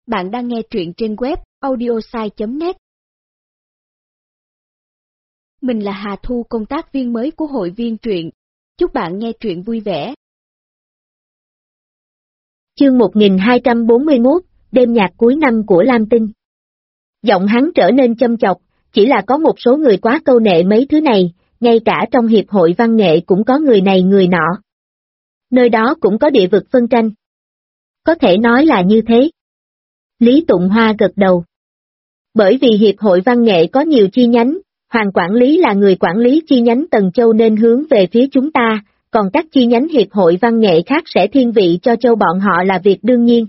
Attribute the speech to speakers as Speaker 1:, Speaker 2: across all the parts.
Speaker 1: Bạn đang nghe truyện trên web audiosai.net. Mình là Hà Thu, công tác viên mới của hội viên truyện. Chúc bạn nghe truyện vui vẻ.
Speaker 2: Chương 1241, đêm nhạc cuối năm của Lam Tinh. Giọng hắn trở nên châm chọc, chỉ là có một số người quá câu nệ mấy thứ này, ngay cả trong hiệp hội văn nghệ cũng có người này người nọ. Nơi đó cũng có địa vực phân tranh. Có thể nói là như thế. Lý Tụng Hoa gật đầu. Bởi vì hiệp hội văn nghệ có nhiều chi nhánh, Hoàng quản lý là người quản lý chi nhánh Tần Châu nên hướng về phía chúng ta, còn các chi nhánh hiệp hội văn nghệ khác sẽ thiên vị cho châu bọn họ là việc đương nhiên.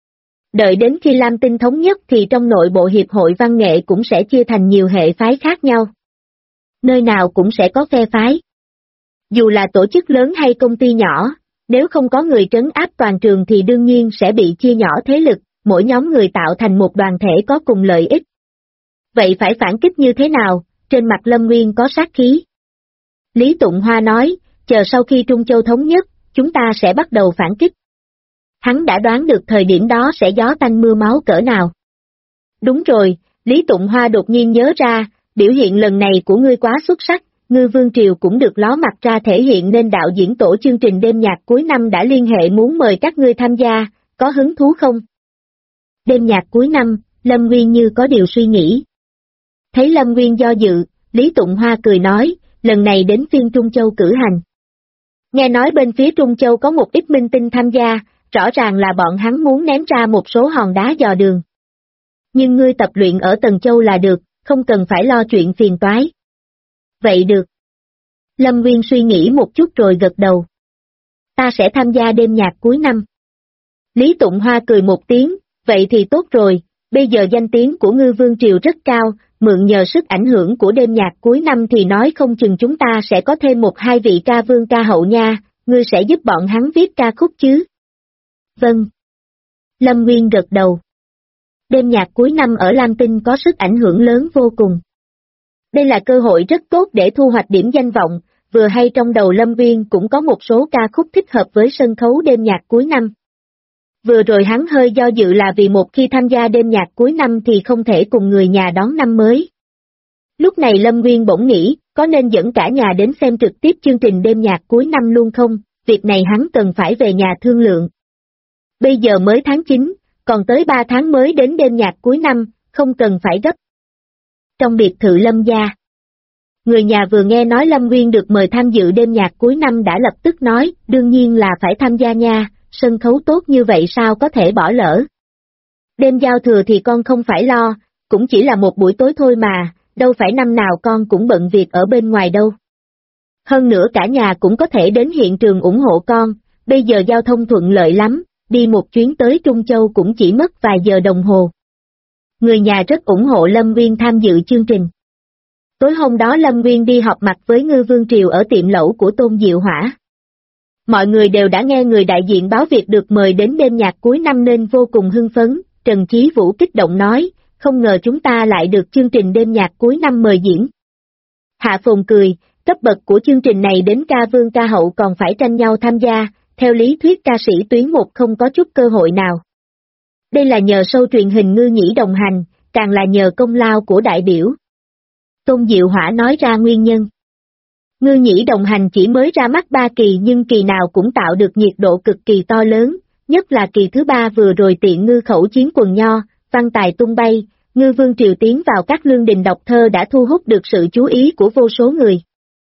Speaker 2: Đợi đến khi Lam Tinh thống nhất thì trong nội bộ hiệp hội văn nghệ cũng sẽ chia thành nhiều hệ phái khác nhau. Nơi nào cũng sẽ có phe phái. Dù là tổ chức lớn hay công ty nhỏ, nếu không có người trấn áp toàn trường thì đương nhiên sẽ bị chia nhỏ thế lực, mỗi nhóm người tạo thành một đoàn thể có cùng lợi ích. Vậy phải phản kích như thế nào? Trên mặt Lâm Nguyên có sát khí. Lý Tụng Hoa nói, chờ sau khi Trung Châu thống nhất, chúng ta sẽ bắt đầu phản kích. Hắn đã đoán được thời điểm đó sẽ gió tanh mưa máu cỡ nào. Đúng rồi, Lý Tụng Hoa đột nhiên nhớ ra, biểu hiện lần này của ngươi quá xuất sắc, Ngư Vương Triều cũng được ló mặt ra thể hiện nên đạo diễn tổ chương trình đêm nhạc cuối năm đã liên hệ muốn mời các ngươi tham gia, có hứng thú không? Đêm nhạc cuối năm, Lâm Nguyên như có điều suy nghĩ. Thấy Lâm Nguyên do dự, Lý Tụng Hoa cười nói, lần này đến phiên Trung Châu cử hành. Nghe nói bên phía Trung Châu có một ít minh tinh tham gia, rõ ràng là bọn hắn muốn ném ra một số hòn đá dò đường. Nhưng ngươi tập luyện ở Tần Châu là được, không cần phải lo chuyện phiền toái. Vậy được. Lâm Nguyên suy nghĩ một chút rồi gật đầu. Ta sẽ tham gia đêm nhạc cuối năm. Lý Tụng Hoa cười một tiếng, vậy thì tốt rồi, bây giờ danh tiếng của Ngư Vương Triều rất cao, mượn nhờ sức ảnh hưởng của đêm nhạc cuối năm thì nói không chừng chúng ta sẽ có thêm một hai vị ca vương ca hậu nha, ngươi sẽ giúp bọn hắn viết ca khúc chứ? Vâng. Lâm Nguyên gật đầu. Đêm nhạc cuối năm ở Lam Tinh có sức ảnh hưởng lớn vô cùng. Đây là cơ hội rất tốt để thu hoạch điểm danh vọng, vừa hay trong đầu Lâm Nguyên cũng có một số ca khúc thích hợp với sân khấu đêm nhạc cuối năm. Vừa rồi hắn hơi do dự là vì một khi tham gia đêm nhạc cuối năm thì không thể cùng người nhà đón năm mới. Lúc này Lâm Nguyên bỗng nghĩ, có nên dẫn cả nhà đến xem trực tiếp chương trình đêm nhạc cuối năm luôn không, việc này hắn cần phải về nhà thương lượng. Bây giờ mới tháng 9, còn tới 3 tháng mới đến đêm nhạc cuối năm, không cần phải gấp. Trong biệt thự Lâm gia, người nhà vừa nghe nói Lâm Nguyên được mời tham dự đêm nhạc cuối năm đã lập tức nói, đương nhiên là phải tham gia nha, sân khấu tốt như vậy sao có thể bỏ lỡ. Đêm giao thừa thì con không phải lo, cũng chỉ là một buổi tối thôi mà, đâu phải năm nào con cũng bận việc ở bên ngoài đâu. Hơn nữa cả nhà cũng có thể đến hiện trường ủng hộ con, bây giờ giao thông thuận lợi lắm, đi một chuyến tới Trung Châu cũng chỉ mất vài giờ đồng hồ. Người nhà rất ủng hộ Lâm Nguyên tham dự chương trình. Tối hôm đó Lâm Nguyên đi họp mặt với Ngư Vương Triều ở tiệm lẩu của Tôn Diệu Hỏa. Mọi người đều đã nghe người đại diện báo việc được mời đến đêm nhạc cuối năm nên vô cùng hưng phấn, Trần Chí Vũ kích động nói, không ngờ chúng ta lại được chương trình đêm nhạc cuối năm mời diễn. Hạ Phồn cười, cấp bậc của chương trình này đến ca vương ca hậu còn phải tranh nhau tham gia, theo lý thuyết ca sĩ tuyến một không có chút cơ hội nào. Đây là nhờ show truyền hình Ngư Nhĩ đồng hành, càng là nhờ công lao của đại biểu. Tôn Diệu Hỏa nói ra nguyên nhân. Ngư Nhĩ đồng hành chỉ mới ra mắt 3 kỳ nhưng kỳ nào cũng tạo được nhiệt độ cực kỳ to lớn, nhất là kỳ thứ 3 vừa rồi tiện ngư khẩu chiến quần nho, văn tài tung bay, Ngư Vương Triều tiến vào các lương đình đọc thơ đã thu hút được sự chú ý của vô số người.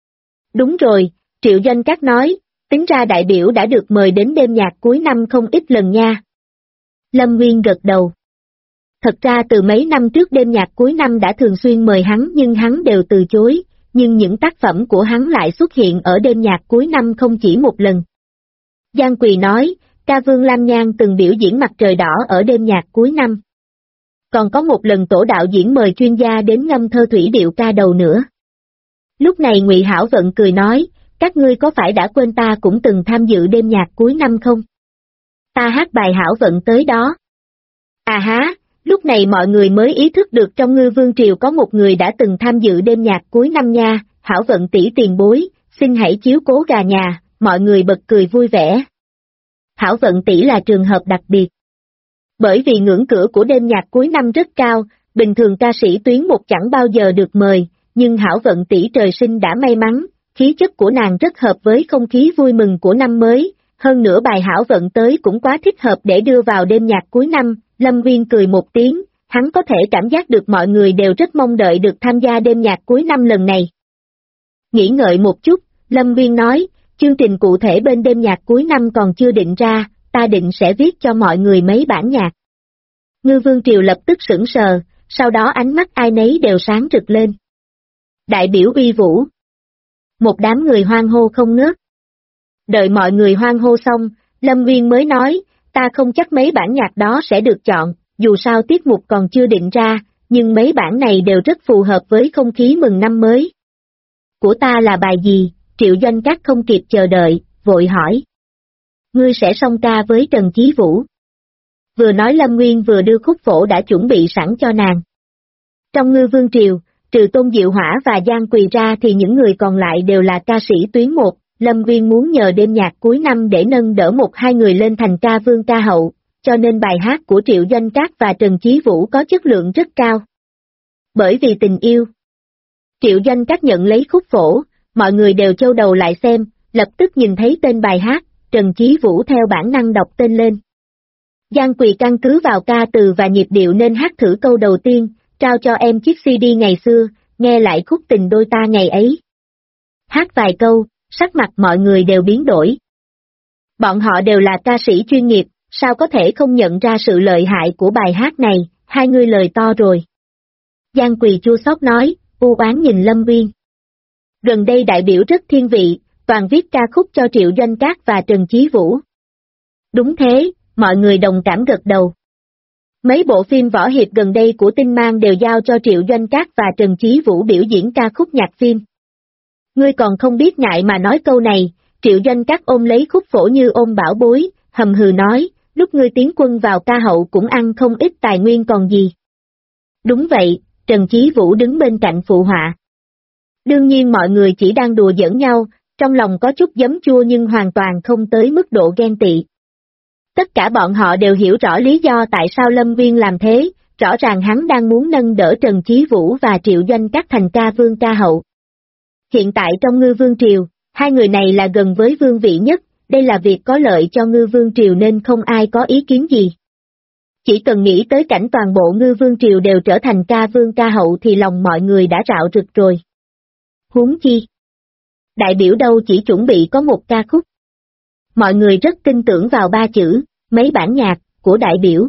Speaker 2: Đúng rồi, Triệu Doanh Các nói, tính ra đại biểu đã được mời đến đêm nhạc cuối năm không ít lần nha. Lâm Nguyên gật đầu. Thật ra từ mấy năm trước đêm nhạc cuối năm đã thường xuyên mời hắn nhưng hắn đều từ chối, nhưng những tác phẩm của hắn lại xuất hiện ở đêm nhạc cuối năm không chỉ một lần. Giang Quỳ nói, ca vương Lam Nhan từng biểu diễn Mặt Trời Đỏ ở đêm nhạc cuối năm. Còn có một lần tổ đạo diễn mời chuyên gia đến ngâm thơ thủy điệu ca đầu nữa. Lúc này Ngụy Hảo Vận cười nói, các ngươi có phải đã quên ta cũng từng tham dự đêm nhạc cuối năm không? Ta hát bài Hảo Vận tới đó. À há, lúc này mọi người mới ý thức được trong Ngư Vương Triều có một người đã từng tham dự đêm nhạc cuối năm nha, Hảo Vận tỷ tiền bối, xin hãy chiếu cố gà nhà, mọi người bật cười vui vẻ. Hảo Vận tỷ là trường hợp đặc biệt. Bởi vì ngưỡng cửa của đêm nhạc cuối năm rất cao, bình thường ca sĩ tuyến một chẳng bao giờ được mời, nhưng Hảo Vận tỷ trời sinh đã may mắn, khí chất của nàng rất hợp với không khí vui mừng của năm mới, hơn nữa bài Hảo Vận tới cũng quá thích hợp để đưa vào đêm nhạc cuối năm. Lâm Viên cười một tiếng, hắn có thể cảm giác được mọi người đều rất mong đợi được tham gia đêm nhạc cuối năm lần này. Nghĩ ngợi một chút, Lâm Viên nói, chương trình cụ thể bên đêm nhạc cuối năm còn chưa định ra, ta định sẽ viết cho mọi người mấy bản nhạc. Ngư Vương Triều lập tức sững sờ, sau đó ánh mắt ai nấy đều sáng rực lên. Đại biểu uy vũ. Một đám người hoan hô không ngớt. Đợi mọi người hoan hô xong, Lâm Viên mới nói, ta không chắc mấy bản nhạc đó sẽ được chọn, dù sao tiết mục còn chưa định ra, nhưng mấy bản này đều rất phù hợp với không khí mừng năm mới. Của ta là bài gì? Triệu Doanh Các không kịp chờ đợi, vội hỏi. Ngươi sẽ song ca với Trần Chí Vũ. Vừa nói Lâm Nguyên vừa đưa khúc phổ đã chuẩn bị sẵn cho nàng. Trong Ngư Vương Triều, trừ Tôn Diệu Hỏa và Giang Quỳ ra thì những người còn lại đều là ca sĩ tuyến một. Lâm Nguyên muốn nhờ đêm nhạc cuối năm để nâng đỡ một hai người lên thành ca vương ca hậu, cho nên bài hát của Triệu Doanh Các và Trần Chí Vũ có chất lượng rất cao. Bởi vì tình yêu. Triệu Doanh Các nhận lấy khúc phổ, mọi người đều châu đầu lại xem, lập tức nhìn thấy tên bài hát, Trần Chí Vũ theo bản năng đọc tên lên. Giang Quỳ căn cứ vào ca từ và nhịp điệu nên hát thử câu đầu tiên, trao cho em chiếc CD ngày xưa, nghe lại khúc tình đôi ta ngày ấy. Hát vài câu, sắc mặt mọi người đều biến đổi. Bọn họ đều là ca sĩ chuyên nghiệp, sao có thể không nhận ra sự lợi hại của bài hát này, hai người lời to rồi. Giang Quỳ chua xót nói, u oán nhìn Lâm Viên. Gần đây đại biểu rất thiên vị, toàn viết ca khúc cho Triệu Doanh Các và Trần Chí Vũ. Đúng thế, mọi người đồng cảm gật đầu. Mấy bộ phim võ hiệp gần đây của Tinh Mang đều giao cho Triệu Doanh Các và Trần Chí Vũ biểu diễn ca khúc nhạc phim. Ngươi còn không biết ngại mà nói câu này, Triệu Doanh Các ôm lấy khúc phổ như ôm bảo bối, hầm hừ nói, lúc ngươi tiến quân vào ca hậu cũng ăn không ít tài nguyên còn gì. Đúng vậy, Trần Chí Vũ đứng bên cạnh phụ họa. Đương nhiên mọi người chỉ đang đùa giỡn nhau, trong lòng có chút giấm chua nhưng hoàn toàn không tới mức độ ghen tị. Tất cả bọn họ đều hiểu rõ lý do tại sao Lâm Viên làm thế, rõ ràng hắn đang muốn nâng đỡ Trần Chí Vũ và Triệu Doanh Các thành ca vương ca hậu. Hiện tại trong Ngư Vương Triều, hai người này là gần với vương vị nhất, đây là việc có lợi cho Ngư Vương Triều nên không ai có ý kiến gì. Chỉ cần nghĩ tới cảnh toàn bộ Ngư Vương Triều đều trở thành ca vương ca hậu thì lòng mọi người đã rạo rực rồi. Huống chi. Đại biểu đâu chỉ chuẩn bị có một ca khúc. Mọi người rất tin tưởng vào ba chữ, mấy bản nhạc, của đại biểu.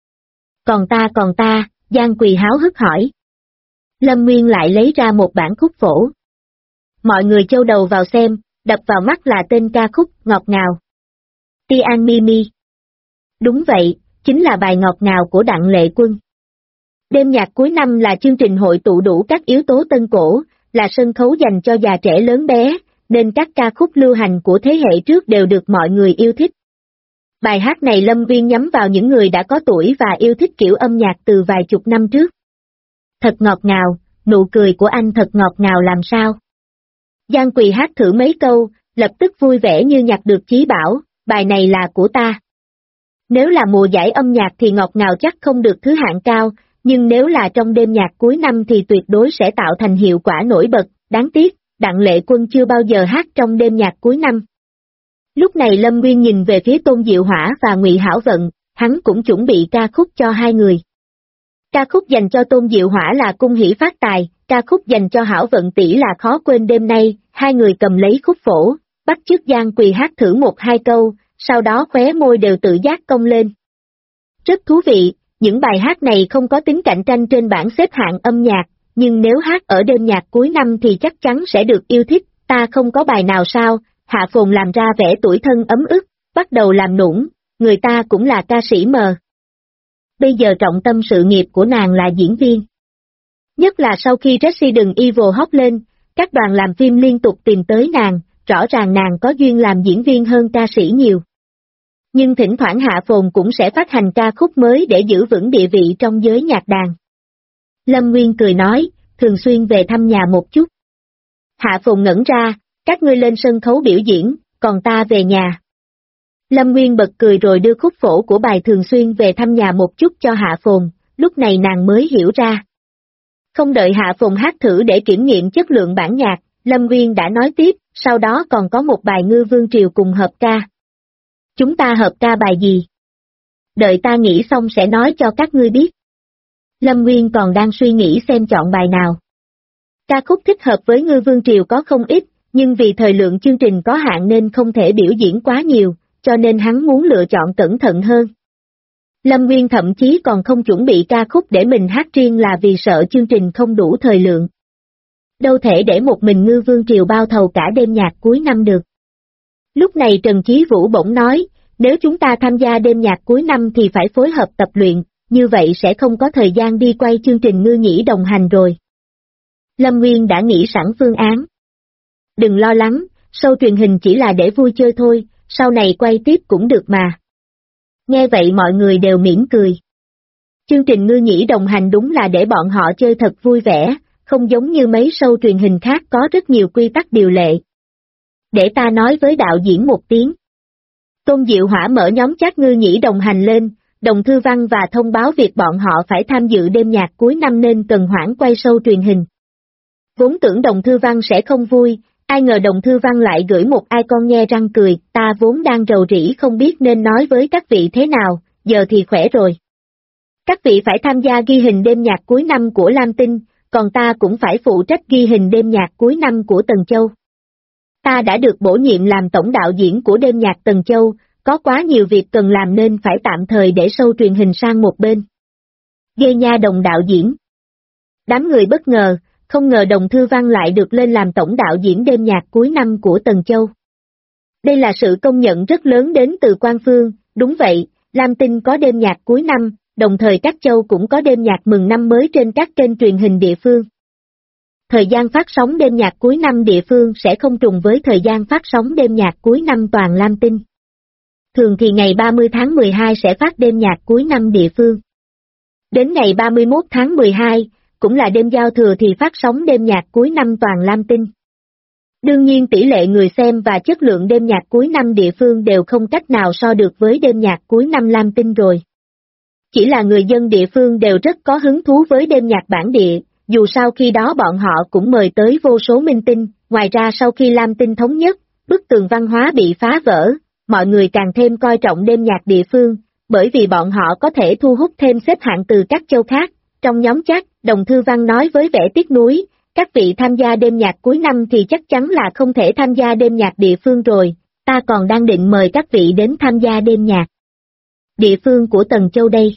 Speaker 2: Còn ta, Giang Quỳ háo hức hỏi. Lâm Nguyên lại lấy ra một bản khúc phổ. Mọi người châu đầu vào xem, đập vào mắt là tên ca khúc Ngọt Ngào. Tian Mimi. Đúng vậy, chính là bài Ngọt Ngào của Đặng Lệ Quân. Đêm nhạc cuối năm là chương trình hội tụ đủ các yếu tố tân cổ, là sân khấu dành cho già trẻ lớn bé, nên các ca khúc lưu hành của thế hệ trước đều được mọi người yêu thích. Bài hát này Lâm Viên nhắm vào những người đã có tuổi và yêu thích kiểu âm nhạc từ vài chục năm trước. Thật ngọt ngào, nụ cười của anh thật ngọt ngào làm sao. Giang Quỳ hát thử mấy câu, lập tức vui vẻ như nhặt được chí bảo, bài này là của ta. Nếu là mùa giải âm nhạc thì ngọt ngào chắc không được thứ hạng cao, nhưng nếu là trong đêm nhạc cuối năm thì tuyệt đối sẽ tạo thành hiệu quả nổi bật, đáng tiếc, Đặng Lệ Quân chưa bao giờ hát trong đêm nhạc cuối năm. Lúc này Lâm Nguyên nhìn về phía Tôn Diệu Hỏa và Ngụy Hảo Vận, hắn cũng chuẩn bị ca khúc cho hai người. Ca khúc dành cho Tôn Diệu Hỏa là Cung Hỷ Phát Tài, ca khúc dành cho Hảo Vận tỷ là Khó Quên Đêm Nay, hai người cầm lấy khúc phổ, bắt chước Giang Quỳ hát thử một hai câu, sau đó khóe môi đều tự giác cong lên. Rất thú vị, những bài hát này không có tính cạnh tranh trên bảng xếp hạng âm nhạc, nhưng nếu hát ở đêm nhạc cuối năm thì chắc chắn sẽ được yêu thích, ta không có bài nào sao, Hạ Phồn làm ra vẻ tuổi thân ấm ức, bắt đầu làm nũng, người ta cũng là ca sĩ mờ. Bây giờ trọng tâm sự nghiệp của nàng là diễn viên. Nhất là sau khi Resident Evil hot lên, các đoàn làm phim liên tục tìm tới nàng, rõ ràng nàng có duyên làm diễn viên hơn ca sĩ nhiều. Nhưng thỉnh thoảng Hạ Phồn cũng sẽ phát hành ca khúc mới để giữ vững địa vị trong giới nhạc đàn. Lâm Nguyên cười nói, thường xuyên về thăm nhà một chút. Hạ Phồn ngẩn ra, các ngươi lên sân khấu biểu diễn, còn ta về nhà. Lâm Nguyên bật cười rồi đưa khúc phổ của bài thường xuyên về thăm nhà một chút cho Hạ Phồn, lúc này nàng mới hiểu ra. Không đợi Hạ Phồn hát thử để kiểm nghiệm chất lượng bản nhạc, Lâm Nguyên đã nói tiếp, sau đó còn có một bài Ngư Vương Triều cùng hợp ca. Chúng ta hợp ca bài gì? Đợi ta nghĩ xong sẽ nói cho các ngươi biết. Lâm Nguyên còn đang suy nghĩ xem chọn bài nào. Ca khúc thích hợp với Ngư Vương Triều có không ít, nhưng vì thời lượng chương trình có hạn nên không thể biểu diễn quá nhiều, cho nên hắn muốn lựa chọn cẩn thận hơn. Lâm Nguyên thậm chí còn không chuẩn bị ca khúc để mình hát riêng là vì sợ chương trình không đủ thời lượng. Đâu thể để một mình Ngư Vương Triều bao thầu cả đêm nhạc cuối năm được. Lúc này Trần Chí Vũ bỗng nói, nếu chúng ta tham gia đêm nhạc cuối năm thì phải phối hợp tập luyện, như vậy sẽ không có thời gian đi quay chương trình Ngư Nhĩ Đồng Hành rồi. Lâm Nguyên đã nghĩ sẵn phương án. Đừng lo lắng, show truyền hình chỉ là để vui chơi thôi, sau này quay tiếp cũng được mà. Nghe vậy mọi người đều mỉm cười. Chương trình Ngư Nhĩ Đồng Hành đúng là để bọn họ chơi thật vui vẻ, không giống như mấy show truyền hình khác có rất nhiều quy tắc điều lệ. Để ta nói với đạo diễn một tiếng. Tôn Diệu Hỏa mở nhóm chat Ngư Nhĩ Đồng Hành lên, Đồng Thư Văn và thông báo việc bọn họ phải tham dự đêm nhạc cuối năm nên cần hoãn quay show truyền hình. Vốn tưởng Đồng Thư Văn sẽ không vui, ai ngờ Đồng Thư Văn lại gửi một icon nhe răng cười, ta vốn đang rầu rĩ không biết nên nói với các vị thế nào, giờ thì khỏe rồi. Các vị phải tham gia ghi hình đêm nhạc cuối năm của Lam Tinh, còn ta cũng phải phụ trách ghi hình đêm nhạc cuối năm của Tần Châu. Ta đã được bổ nhiệm làm tổng đạo diễn của đêm nhạc Tần Châu, có quá nhiều việc cần làm nên phải tạm thời để show truyền hình sang một bên. Ghê nha Đồng đạo diễn. Đám người bất ngờ, không ngờ Đồng Thư Văn lại được lên làm tổng đạo diễn đêm nhạc cuối năm của Tần Châu. Đây là sự công nhận rất lớn đến từ quan phương, đúng vậy, Lam Tinh có đêm nhạc cuối năm, đồng thời các châu cũng có đêm nhạc mừng năm mới trên các kênh truyền hình địa phương. Thời gian phát sóng đêm nhạc cuối năm địa phương sẽ không trùng với thời gian phát sóng đêm nhạc cuối năm toàn Lam Tinh. Thường thì ngày 30 tháng 12 sẽ phát đêm nhạc cuối năm địa phương. Đến ngày 31 tháng 12, cũng là đêm giao thừa thì phát sóng đêm nhạc cuối năm toàn Lam Tinh. Đương nhiên tỷ lệ người xem và chất lượng đêm nhạc cuối năm địa phương đều không cách nào so được với đêm nhạc cuối năm Lam Tinh rồi. Chỉ là người dân địa phương đều rất có hứng thú với đêm nhạc bản địa, dù sao khi đó bọn họ cũng mời tới vô số minh tinh, ngoài ra sau khi Lam Tinh thống nhất, bức tường văn hóa bị phá vỡ, mọi người càng thêm coi trọng đêm nhạc địa phương, bởi vì bọn họ có thể thu hút thêm xếp hạng từ các châu khác. Trong nhóm chat, Đồng Thư Văn nói với vẻ tiếc nuối, các vị tham gia đêm nhạc cuối năm thì chắc chắn là không thể tham gia đêm nhạc địa phương rồi, ta còn đang định mời các vị đến tham gia đêm nhạc địa phương của Tần Châu đây.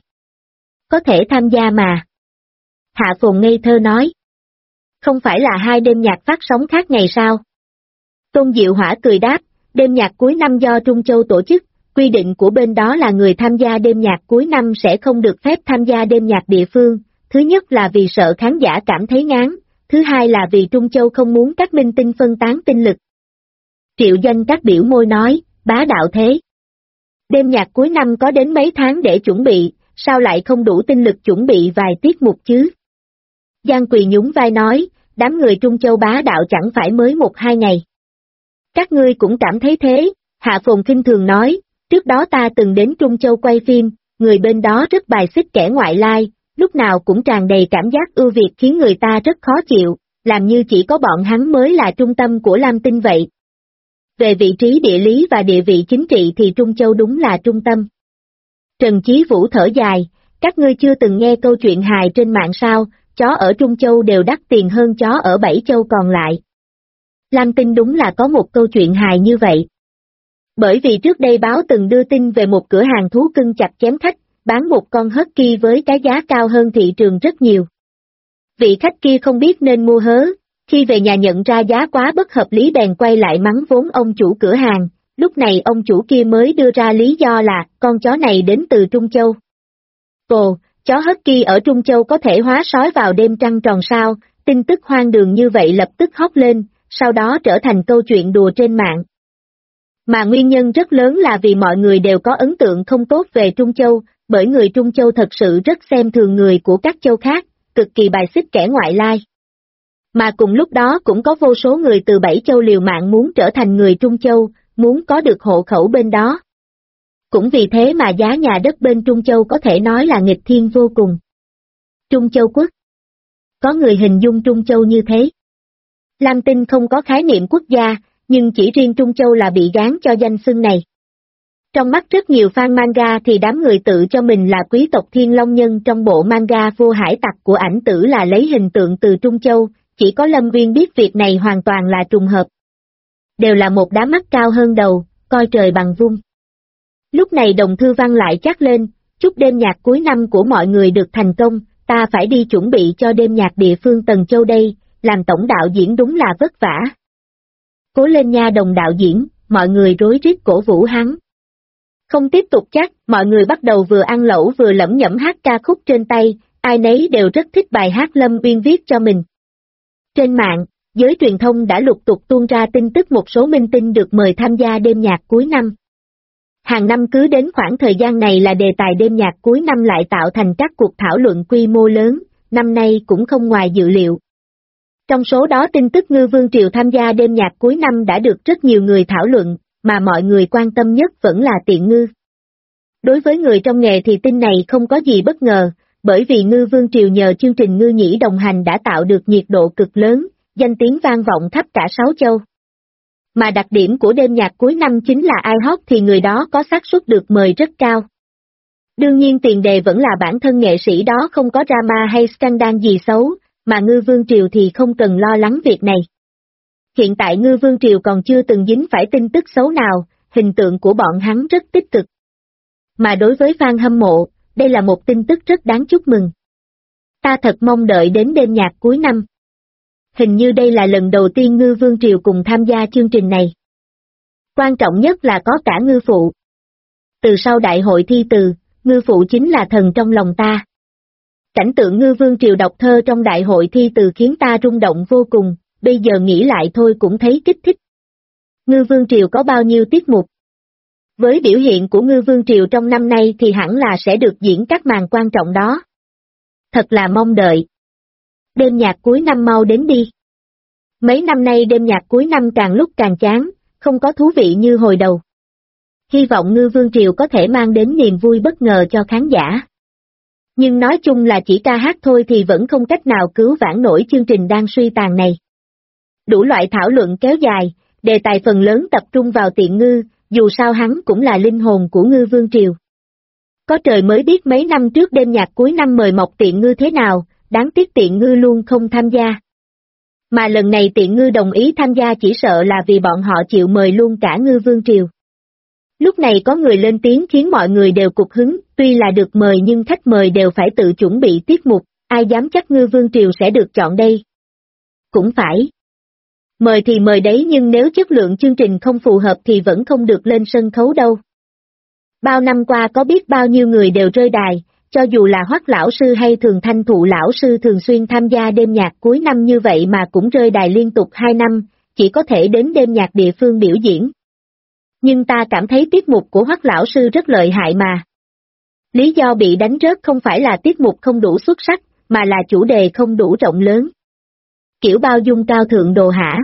Speaker 2: Có thể tham gia mà. Hạ Phồn ngây thơ nói. Không phải là hai đêm nhạc phát sóng khác ngày sao? Tôn Diệu Hỏa cười đáp, đêm nhạc cuối năm do Trung Châu tổ chức, quy định của bên đó là người tham gia đêm nhạc cuối năm sẽ không được phép tham gia đêm nhạc địa phương, thứ nhất là vì sợ khán giả cảm thấy ngán, thứ hai là vì Trung Châu không muốn các minh tinh phân tán tinh lực. Triệu Danh các biểu môi nói, bá đạo thế. Đêm nhạc cuối năm có đến mấy tháng để chuẩn bị, sao lại không đủ tinh lực chuẩn bị vài tiết mục chứ? Giang Quỳ nhún vai nói, đám người Trung Châu bá đạo chẳng phải mới 1-2 ngày. Các ngươi cũng cảm thấy thế, Hạ Phồn khinh thường nói, trước đó ta từng đến Trung Châu quay phim, người bên đó rất bài xích kẻ ngoại lai, lúc nào cũng tràn đầy cảm giác ưu việt khiến người ta rất khó chịu, làm như chỉ có bọn hắn mới là trung tâm của Lam Tinh vậy. Về vị trí địa lý và địa vị chính trị thì Trung Châu đúng là trung tâm. Trần Chí Vũ thở dài, các ngươi chưa từng nghe câu chuyện hài trên mạng sao, chó ở Trung Châu đều đắt tiền hơn chó ở 7 châu còn lại. Lam Tinh đúng là có một câu chuyện hài như vậy. Bởi vì trước đây báo từng đưa tin về một cửa hàng thú cưng chặt chém khách, bán một con husky với cái giá cao hơn thị trường rất nhiều. Vị khách kia không biết nên mua hớ, khi về nhà nhận ra giá quá bất hợp lý bèn quay lại mắng vốn ông chủ cửa hàng, lúc này ông chủ kia mới đưa ra lý do là con chó này đến từ Trung Châu. Ồ, chó husky ở Trung Châu có thể hóa sói vào đêm trăng tròn sao, tin tức hoang đường như vậy lập tức hot lên, sau đó trở thành câu chuyện đùa trên mạng. Mà nguyên nhân rất lớn là vì mọi người đều có ấn tượng không tốt về Trung Châu, bởi người Trung Châu thật sự rất xem thường người của các châu khác, cực kỳ bài xích kẻ ngoại lai. Mà cùng lúc đó cũng có vô số người từ 7 châu liều mạng muốn trở thành người Trung Châu, muốn có được hộ khẩu bên đó. Cũng vì thế mà giá nhà đất bên Trung Châu có thể nói là nghịch thiên vô cùng. Trung Châu quốc. Có người hình dung Trung Châu như thế. Lam Tinh không có khái niệm quốc gia, nhưng chỉ riêng Trung Châu là bị gán cho danh xưng này. Trong mắt rất nhiều fan manga thì đám người tự cho mình là quý tộc Thiên Long Nhân trong bộ manga Vô Hải Tặc của Ảnh Tử là lấy hình tượng từ Trung Châu, chỉ có Lâm Uyên biết việc này hoàn toàn là trùng hợp. Đều là một đám mắt cao hơn đầu, coi trời bằng vung. Lúc này Đồng Thư Văn lại chắc lên, chúc đêm nhạc cuối năm của mọi người được thành công, ta phải đi chuẩn bị cho đêm nhạc địa phương Tần Châu đây, làm tổng đạo diễn đúng là vất vả. Cố lên nha Đồng đạo diễn, mọi người rối rít cổ vũ hắn. Không tiếp tục chắc, mọi người bắt đầu vừa ăn lẩu vừa lẩm nhẩm hát ca khúc trên tay, ai nấy đều rất thích bài hát Lâm Uyên viết cho mình. Trên mạng, giới truyền thông đã lục tục tuôn ra tin tức một số minh tinh được mời tham gia đêm nhạc cuối năm. Hàng năm cứ đến khoảng thời gian này là đề tài đêm nhạc cuối năm lại tạo thành các cuộc thảo luận quy mô lớn, năm nay cũng không ngoài dự liệu. Trong số đó tin tức Ngư Vương Triều tham gia đêm nhạc cuối năm đã được rất nhiều người thảo luận, mà mọi người quan tâm nhất vẫn là Tiện Ngư. Đối với người trong nghề thì tin này không có gì bất ngờ, bởi vì Ngư Vương Triều nhờ chương trình Ngư Nhĩ đồng hành đã tạo được nhiệt độ cực lớn, danh tiếng vang vọng khắp cả 6 châu. Mà đặc điểm của đêm nhạc cuối năm chính là ai hot thì người đó có xác suất được mời rất cao. Đương nhiên tiền đề vẫn là bản thân nghệ sĩ đó không có drama hay scandal gì xấu, mà Ngư Vương Triều thì không cần lo lắng việc này. Hiện tại Ngư Vương Triều còn chưa từng dính phải tin tức xấu nào, hình tượng của bọn hắn rất tích cực. Mà đối với fan hâm mộ, đây là một tin tức rất đáng chúc mừng. Ta thật mong đợi đến đêm nhạc cuối năm. Hình như đây là lần đầu tiên Ngư Vương Triều cùng tham gia chương trình này. Quan trọng nhất là có cả Ngư Phụ. Từ sau đại hội thi từ, Ngư Phụ chính là thần trong lòng ta. Cảnh tượng Ngư Vương Triều đọc thơ trong đại hội thi từ khiến ta rung động vô cùng, bây giờ nghĩ lại thôi cũng thấy kích thích. Ngư Vương Triều có bao nhiêu tiết mục? Với biểu hiện của Ngư Vương Triều trong năm nay thì hẳn là sẽ được diễn các màn quan trọng đó. Thật là mong đợi. Đêm nhạc cuối năm mau đến đi. Mấy năm nay đêm nhạc cuối năm càng lúc càng chán, không có thú vị như hồi đầu. Hy vọng Ngư Vương Triều có thể mang đến niềm vui bất ngờ cho khán giả. Nhưng nói chung là chỉ ca hát thôi thì vẫn không cách nào cứu vãn nổi chương trình đang suy tàn này. Đủ loại thảo luận kéo dài, đề tài phần lớn tập trung vào Tiện Ngư, dù sao hắn cũng là linh hồn của Ngư Vương Triều. Có trời mới biết mấy năm trước đêm nhạc cuối năm mời mọc Tiện Ngư thế nào, đáng tiếc Tiện Ngư luôn không tham gia. Mà lần này Tiện Ngư đồng ý tham gia chỉ sợ là vì bọn họ chịu mời luôn cả Ngư Vương Triều. Lúc này có người lên tiếng khiến mọi người đều cục hứng, tuy là được mời nhưng khách mời đều phải tự chuẩn bị tiết mục, ai dám chắc Ngư Vương Triều sẽ được chọn đây. Cũng phải. Mời thì mời đấy nhưng nếu chất lượng chương trình không phù hợp thì vẫn không được lên sân khấu đâu. Bao năm qua có biết bao nhiêu người đều rơi đài, cho dù là Hoắc lão sư hay Thường Thanh Thụ lão sư thường xuyên tham gia đêm nhạc cuối năm như vậy mà cũng rơi đài liên tục 2 năm, chỉ có thể đến đêm nhạc địa phương biểu diễn. Nhưng ta cảm thấy tiết mục của Hoắc lão sư rất lợi hại mà. Lý do bị đánh rớt không phải là tiết mục không đủ xuất sắc, mà là chủ đề không đủ rộng lớn. Kiểu bao dung cao thượng đồ hả?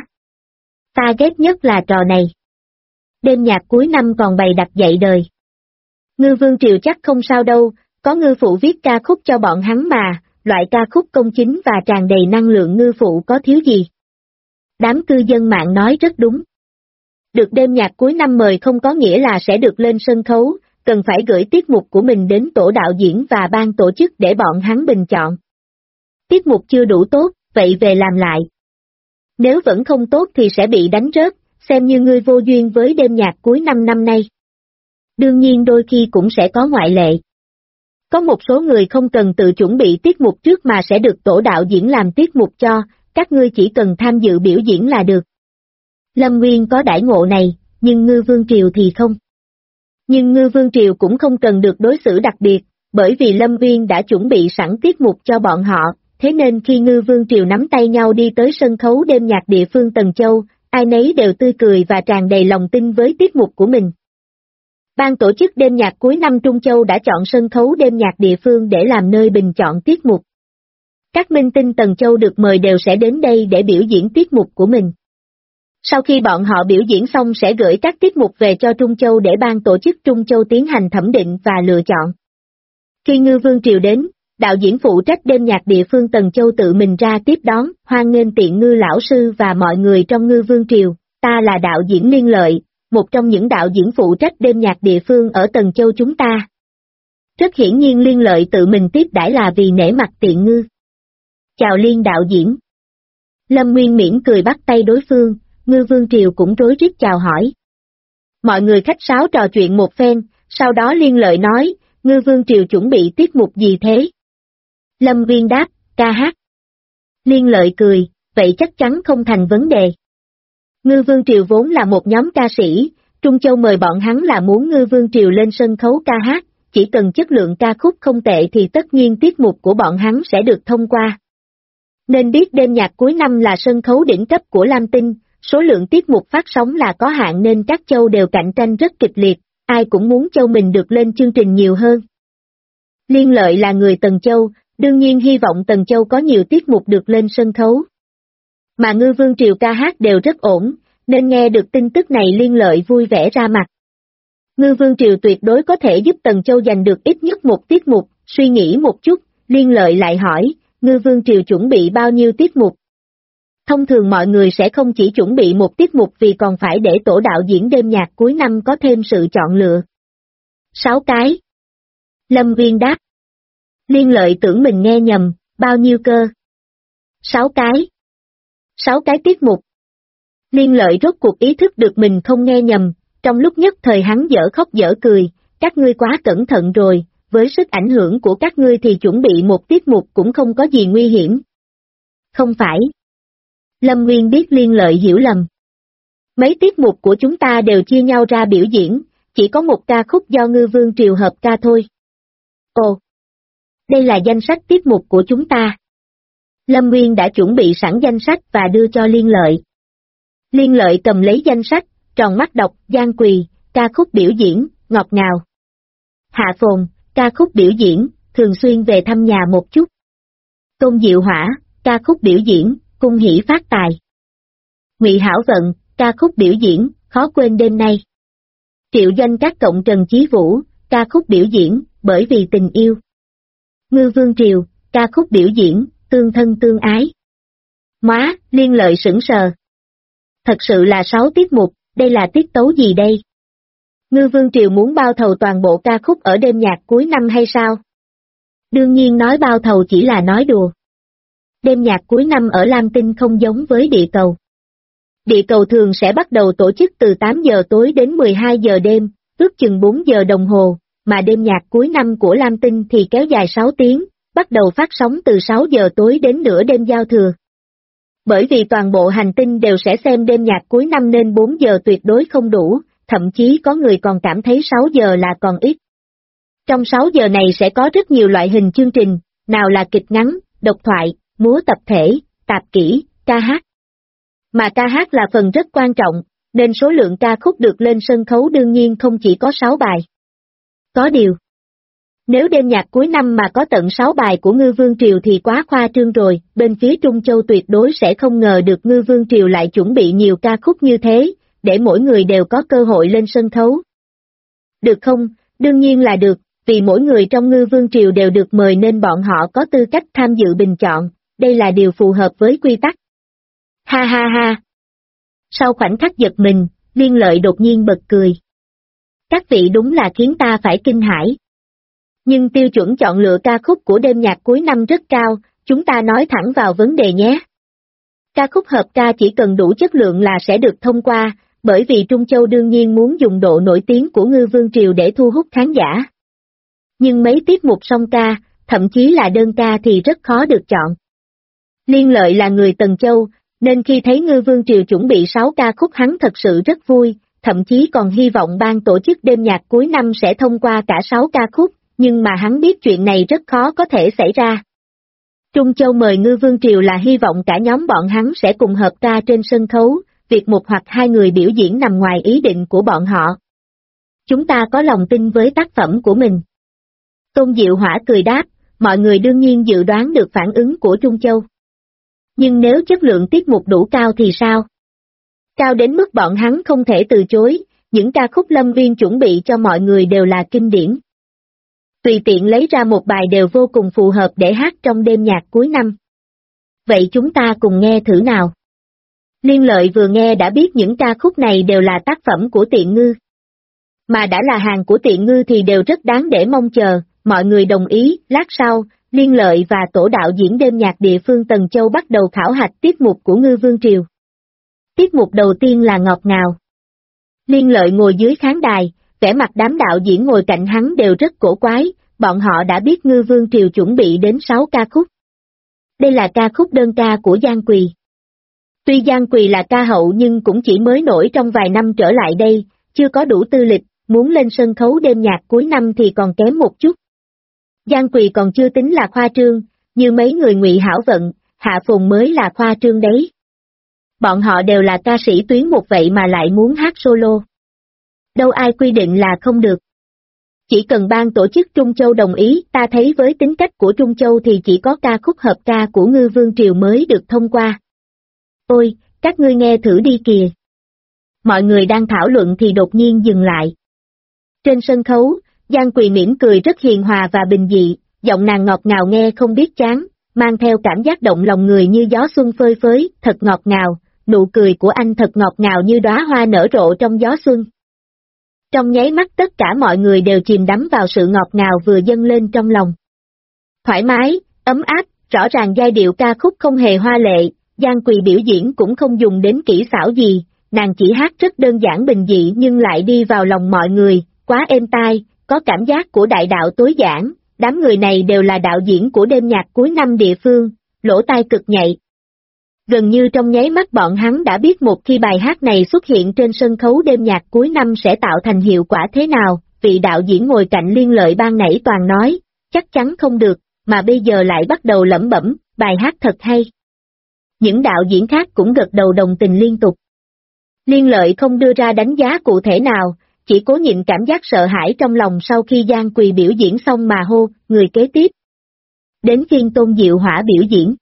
Speaker 2: Ta ghét nhất là trò này. Đêm nhạc cuối năm còn bày đặt dạy đời. Ngư Vương Triều chắc không sao đâu, có Ngư Phụ viết ca khúc cho bọn hắn mà, loại ca khúc công chính và tràn đầy năng lượng Ngư Phụ có thiếu gì. Đám cư dân mạng nói rất đúng. Được đêm nhạc cuối năm mời không có nghĩa là sẽ được lên sân khấu, cần phải gửi tiết mục của mình đến tổ đạo diễn và ban tổ chức để bọn hắn bình chọn. Tiết mục chưa đủ tốt, vậy về làm lại. Nếu vẫn không tốt thì sẽ bị đánh rớt, xem như ngươi vô duyên với đêm nhạc cuối năm năm nay. Đương nhiên đôi khi cũng sẽ có ngoại lệ. Có một số người không cần tự chuẩn bị tiết mục trước mà sẽ được tổ đạo diễn làm tiết mục cho, các ngươi chỉ cần tham dự biểu diễn là được. Lâm Nguyên có đãi ngộ này, nhưng Ngư Vương Triều thì không. Nhưng Ngư Vương Triều cũng không cần được đối xử đặc biệt, bởi vì Lâm Nguyên đã chuẩn bị sẵn tiết mục cho bọn họ, thế nên khi Ngư Vương Triều nắm tay nhau đi tới sân khấu đêm nhạc địa phương Tần Châu, ai nấy đều tươi cười và tràn đầy lòng tin với tiết mục của mình. Ban tổ chức đêm nhạc cuối năm Trung Châu đã chọn sân khấu đêm nhạc địa phương để làm nơi bình chọn tiết mục. Các minh tinh Tần Châu được mời đều sẽ đến đây để biểu diễn tiết mục của mình. Sau khi bọn họ biểu diễn xong sẽ gửi các tiết mục về cho Trung Châu để ban tổ chức Trung Châu tiến hành thẩm định và lựa chọn. Khi Ngư Vương Triều đến, đạo diễn phụ trách đêm nhạc địa phương Tần Châu tự mình ra tiếp đón, hoan nghênh Tiện Ngư lão sư và mọi người trong Ngư Vương Triều. Ta là đạo diễn Liên Lợi, một trong những đạo diễn phụ trách đêm nhạc địa phương ở Tần Châu chúng ta. Rất hiển nhiên Liên Lợi tự mình tiếp đãi là vì nể mặt Tiện Ngư. Chào Liên đạo diễn. Lâm Nguyên mỉm cười bắt tay đối phương, Ngư Vương Triều cũng rối rít chào hỏi. Mọi người khách sáo trò chuyện một phen, sau đó Liên Lợi nói, Ngư Vương Triều chuẩn bị tiết mục gì thế? Lâm Nguyên đáp, ca hát. Liên Lợi cười, vậy chắc chắn không thành vấn đề. Ngư Vương Triều vốn là một nhóm ca sĩ, Trung Châu mời bọn hắn là muốn Ngư Vương Triều lên sân khấu ca hát, chỉ cần chất lượng ca khúc không tệ thì tất nhiên tiết mục của bọn hắn sẽ được thông qua. Nên biết đêm nhạc cuối năm là sân khấu đỉnh cấp của Lam Tinh, số lượng tiết mục phát sóng là có hạn nên các châu đều cạnh tranh rất kịch liệt, ai cũng muốn châu mình được lên chương trình nhiều hơn. Liên Lợi là người Tần Châu, đương nhiên hy vọng Tần Châu có nhiều tiết mục được lên sân khấu. Mà Ngư Vương Triều ca hát đều rất ổn, nên nghe được tin tức này Liên Lợi vui vẻ ra mặt. Ngư Vương Triều tuyệt đối có thể giúp Tần Châu giành được ít nhất một tiết mục, suy nghĩ một chút, Liên Lợi lại hỏi, Ngư Vương Triều chuẩn bị bao nhiêu tiết mục? Thông thường mọi người sẽ không chỉ chuẩn bị một tiết mục vì còn phải để tổ đạo diễn đêm nhạc cuối năm có thêm sự chọn lựa. 6 cái. Lâm Viên đáp. Liên Lợi tưởng mình nghe nhầm, bao nhiêu cơ? 6 cái. 6 cái tiết mục. Liên Lợi rốt cuộc ý thức được mình không nghe nhầm, trong lúc nhất thời hắn dở khóc dở cười, các ngươi quá cẩn thận rồi, với sức ảnh hưởng của các ngươi thì chuẩn bị một tiết mục cũng không có gì nguy hiểm. Không phải. Lâm Nguyên biết Liên Lợi hiểu lầm. Mấy tiết mục của chúng ta đều chia nhau ra biểu diễn, chỉ có một ca khúc do Ngư Vương Triều hợp ca thôi. Ồ! Đây là danh sách tiết mục của chúng ta. Lâm Nguyên đã chuẩn bị sẵn danh sách và đưa cho Liên Lợi. Liên Lợi cầm lấy danh sách, tròn mắt đọc, Giang Quỳ, ca khúc biểu diễn, ngọt ngào. Hạ Phồn, ca khúc biểu diễn, thường xuyên về thăm nhà một chút. Tôn Diệu Hỏa, ca khúc biểu diễn, cung hỷ phát tài. Ngụy Hảo Vận, ca khúc biểu diễn, khó quên đêm nay. Triệu Doanh Các cộng Trần Chí Vũ, ca khúc biểu diễn, bởi vì tình yêu. Ngư Vương Triều, ca khúc biểu diễn, tương thân tương ái. Móa, Liên Lợi sững sờ. Thật sự là 6 tiết mục, đây là tiết tấu gì đây? Ngư Vương Triều muốn bao thầu toàn bộ ca khúc ở đêm nhạc cuối năm hay sao? Đương nhiên nói bao thầu chỉ là nói đùa. Đêm nhạc cuối năm ở Lam Tinh không giống với địa cầu. Địa cầu thường sẽ bắt đầu tổ chức từ 8 giờ tối đến 12 giờ đêm, ước chừng 4 giờ đồng hồ, mà đêm nhạc cuối năm của Lam Tinh thì kéo dài 6 tiếng, bắt đầu phát sóng từ 6 giờ tối đến nửa đêm giao thừa. Bởi vì toàn bộ hành tinh đều sẽ xem đêm nhạc cuối năm nên 4 giờ tuyệt đối không đủ, thậm chí có người còn cảm thấy 6 giờ là còn ít. Trong 6 giờ này sẽ có rất nhiều loại hình chương trình, nào là kịch ngắn, độc thoại, múa tập thể, tạp kỹ, ca hát. Mà ca hát là phần rất quan trọng, nên số lượng ca khúc được lên sân khấu đương nhiên không chỉ có 6 bài. Có điều, nếu đêm nhạc cuối năm mà có tận 6 bài của Ngư Vương Triều thì quá khoa trương rồi, bên phía Trung Châu tuyệt đối sẽ không ngờ được Ngư Vương Triều lại chuẩn bị nhiều ca khúc như thế, để mỗi người đều có cơ hội lên sân khấu. Được không? Đương nhiên là được, vì mỗi người trong Ngư Vương Triều đều được mời nên bọn họ có tư cách tham dự bình chọn, đây là điều phù hợp với quy tắc. Ha ha ha! Sau khoảnh khắc giật mình, Liên Lợi đột nhiên bật cười. Các vị đúng là khiến ta phải kinh hãi. Nhưng tiêu chuẩn chọn lựa ca khúc của đêm nhạc cuối năm rất cao, chúng ta nói thẳng vào vấn đề nhé. Ca khúc hợp ca chỉ cần đủ chất lượng là sẽ được thông qua, bởi vì Trung Châu đương nhiên muốn dùng độ nổi tiếng của Ngư Vương Triều để thu hút khán giả. Nhưng mấy tiết mục song ca, thậm chí là đơn ca thì rất khó được chọn. Liên Lợi là người Tần Châu, nên khi thấy Ngư Vương Triều chuẩn bị 6 ca khúc hắn thật sự rất vui, thậm chí còn hy vọng ban tổ chức đêm nhạc cuối năm sẽ thông qua cả 6 ca khúc, nhưng mà hắn biết chuyện này rất khó có thể xảy ra. Trung Châu mời Ngư Vương Triều là hy vọng cả nhóm bọn hắn sẽ cùng hợp ca trên sân khấu, việc một hoặc hai người biểu diễn nằm ngoài ý định của bọn họ. Chúng ta có lòng tin với tác phẩm của mình. Tôn Diệu Hỏa cười đáp, mọi người đương nhiên dự đoán được phản ứng của Trung Châu. Nhưng nếu chất lượng tiết mục đủ cao thì sao? Cao đến mức bọn hắn không thể từ chối, những ca khúc Lâm Viên chuẩn bị cho mọi người đều là kinh điển. Tùy tiện lấy ra một bài đều vô cùng phù hợp để hát trong đêm nhạc cuối năm. Vậy chúng ta cùng nghe thử nào. Liên Lợi vừa nghe đã biết những ca khúc này đều là tác phẩm của Tiện Ngư. Mà đã là hàng của Tiện Ngư thì đều rất đáng để mong chờ, mọi người đồng ý. Lát sau, Liên Lợi và tổ đạo diễn đêm nhạc địa phương Tần Châu bắt đầu khảo hạch tiết mục của Ngư Vương Triều. Tiết mục đầu tiên là ngọt ngào. Liên Lợi ngồi dưới khán đài, vẻ mặt đám đạo diễn ngồi cạnh hắn đều rất cổ quái, bọn họ đã biết Ngư Vương Triều chuẩn bị đến 6 ca khúc. Đây là ca khúc đơn ca của Giang Quỳ. Tuy Giang Quỳ là ca hậu nhưng cũng chỉ mới nổi trong vài năm trở lại đây, chưa có đủ tư lịch, muốn lên sân khấu đêm nhạc cuối năm thì còn kém một chút. Giang Quỳ còn chưa tính là khoa trương, như mấy người Ngụy Hảo Vận, Hạ Phùng mới là khoa trương đấy. Bọn họ đều là ca sĩ tuyến một vậy mà lại muốn hát solo. Đâu ai quy định là không được. Chỉ cần ban tổ chức Trung Châu đồng ý, ta thấy với tính cách của Trung Châu thì chỉ có ca khúc hợp ca của Ngư Vương Triều mới được thông qua. Ôi, các ngươi nghe thử đi kìa. Mọi người đang thảo luận thì đột nhiên dừng lại. Trên sân khấu, Giang Quỳ mỉm cười rất hiền hòa và bình dị, giọng nàng ngọt ngào nghe không biết chán, mang theo cảm giác động lòng người như gió xuân phơi phới, thật ngọt ngào, nụ cười của anh thật ngọt ngào như đóa hoa nở rộ trong gió xuân. Trong nháy mắt tất cả mọi người đều chìm đắm vào sự ngọt ngào vừa dâng lên trong lòng. Thoải mái, ấm áp, rõ ràng giai điệu ca khúc không hề hoa lệ, Giang Quỳ biểu diễn cũng không dùng đến kỹ xảo gì, nàng chỉ hát rất đơn giản bình dị nhưng lại đi vào lòng mọi người, quá êm tai, có cảm giác của đại đạo tối giản, đám người này đều là đạo diễn của đêm nhạc cuối năm địa phương, lỗ tai cực nhạy. Gần như trong nháy mắt bọn hắn đã biết một khi bài hát này xuất hiện trên sân khấu đêm nhạc cuối năm sẽ tạo thành hiệu quả thế nào, vị đạo diễn ngồi cạnh Liên Lợi ban nãy toàn nói, chắc chắn không được, mà bây giờ lại bắt đầu lẩm bẩm, bài hát thật hay. Những đạo diễn khác cũng gật đầu đồng tình liên tục. Liên Lợi không đưa ra đánh giá cụ thể nào, chỉ cố nhịn cảm giác sợ hãi trong lòng sau khi Giang Quỳ biểu diễn xong mà hô, người kế tiếp. Đến phiên Tôn Diệu Hỏa biểu diễn.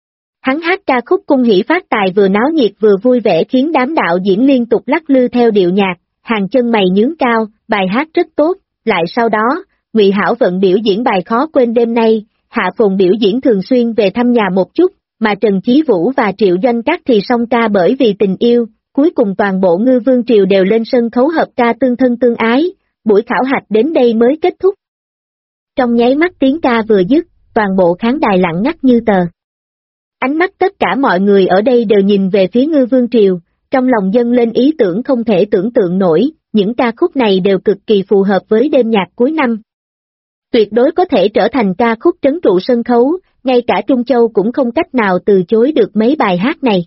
Speaker 2: Hắn hát ca khúc Cung Hỷ Phát Tài vừa náo nhiệt vừa vui vẻ khiến đám đạo diễn liên tục lắc lư theo điệu nhạc, hàng chân mày nhướng cao, bài hát rất tốt, lại sau đó, Ngụy Hảo Vận biểu diễn bài khó quên đêm nay, Hạ Phùng biểu diễn thường xuyên về thăm nhà một chút, mà Trần Chí Vũ và Triệu Doanh Các thì song ca bởi vì tình yêu, cuối cùng toàn bộ Ngư Vương Triều đều lên sân khấu hợp ca tương thân tương ái, buổi khảo hạch đến đây mới kết thúc. Trong nháy mắt tiếng ca vừa dứt, toàn bộ khán đài lặng ngắt như tờ. Ánh mắt tất cả mọi người ở đây đều nhìn về phía Ngư Vương Triều, trong lòng dâng lên ý tưởng không thể tưởng tượng nổi, những ca khúc này đều cực kỳ phù hợp với đêm nhạc cuối năm. Tuyệt đối có thể trở thành ca khúc trấn trụ sân khấu, ngay cả Trung Châu cũng không cách nào từ chối được mấy bài hát này.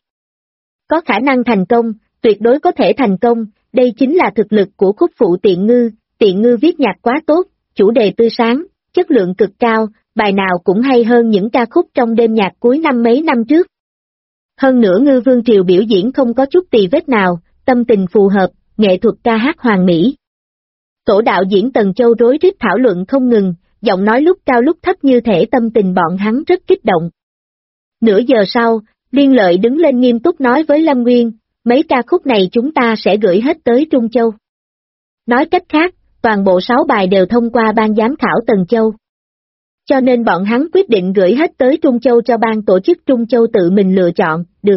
Speaker 2: Có khả năng thành công, tuyệt đối có thể thành công, đây chính là thực lực của khúc phụ Tiện Ngư viết nhạc quá tốt, chủ đề tươi sáng, chất lượng cực cao, bài nào cũng hay hơn những ca khúc trong đêm nhạc cuối năm mấy năm trước. Hơn nữa Ngư Vương Triều biểu diễn không có chút tì vết nào, tâm tình phù hợp, nghệ thuật ca hát hoàn mỹ. Tổ đạo diễn Tần Châu rối rít thảo luận không ngừng, giọng nói lúc cao lúc thấp như thể tâm tình bọn hắn rất kích động. Nửa giờ sau, Liên Lợi đứng lên nghiêm túc nói với Lâm Nguyên, mấy ca khúc này chúng ta sẽ gửi hết tới Trung Châu. Nói cách khác, toàn bộ 6 bài đều thông qua ban giám khảo Tần Châu. Cho nên bọn hắn quyết định gửi hết tới Trung Châu cho ban tổ chức Trung Châu tự mình lựa chọn, được.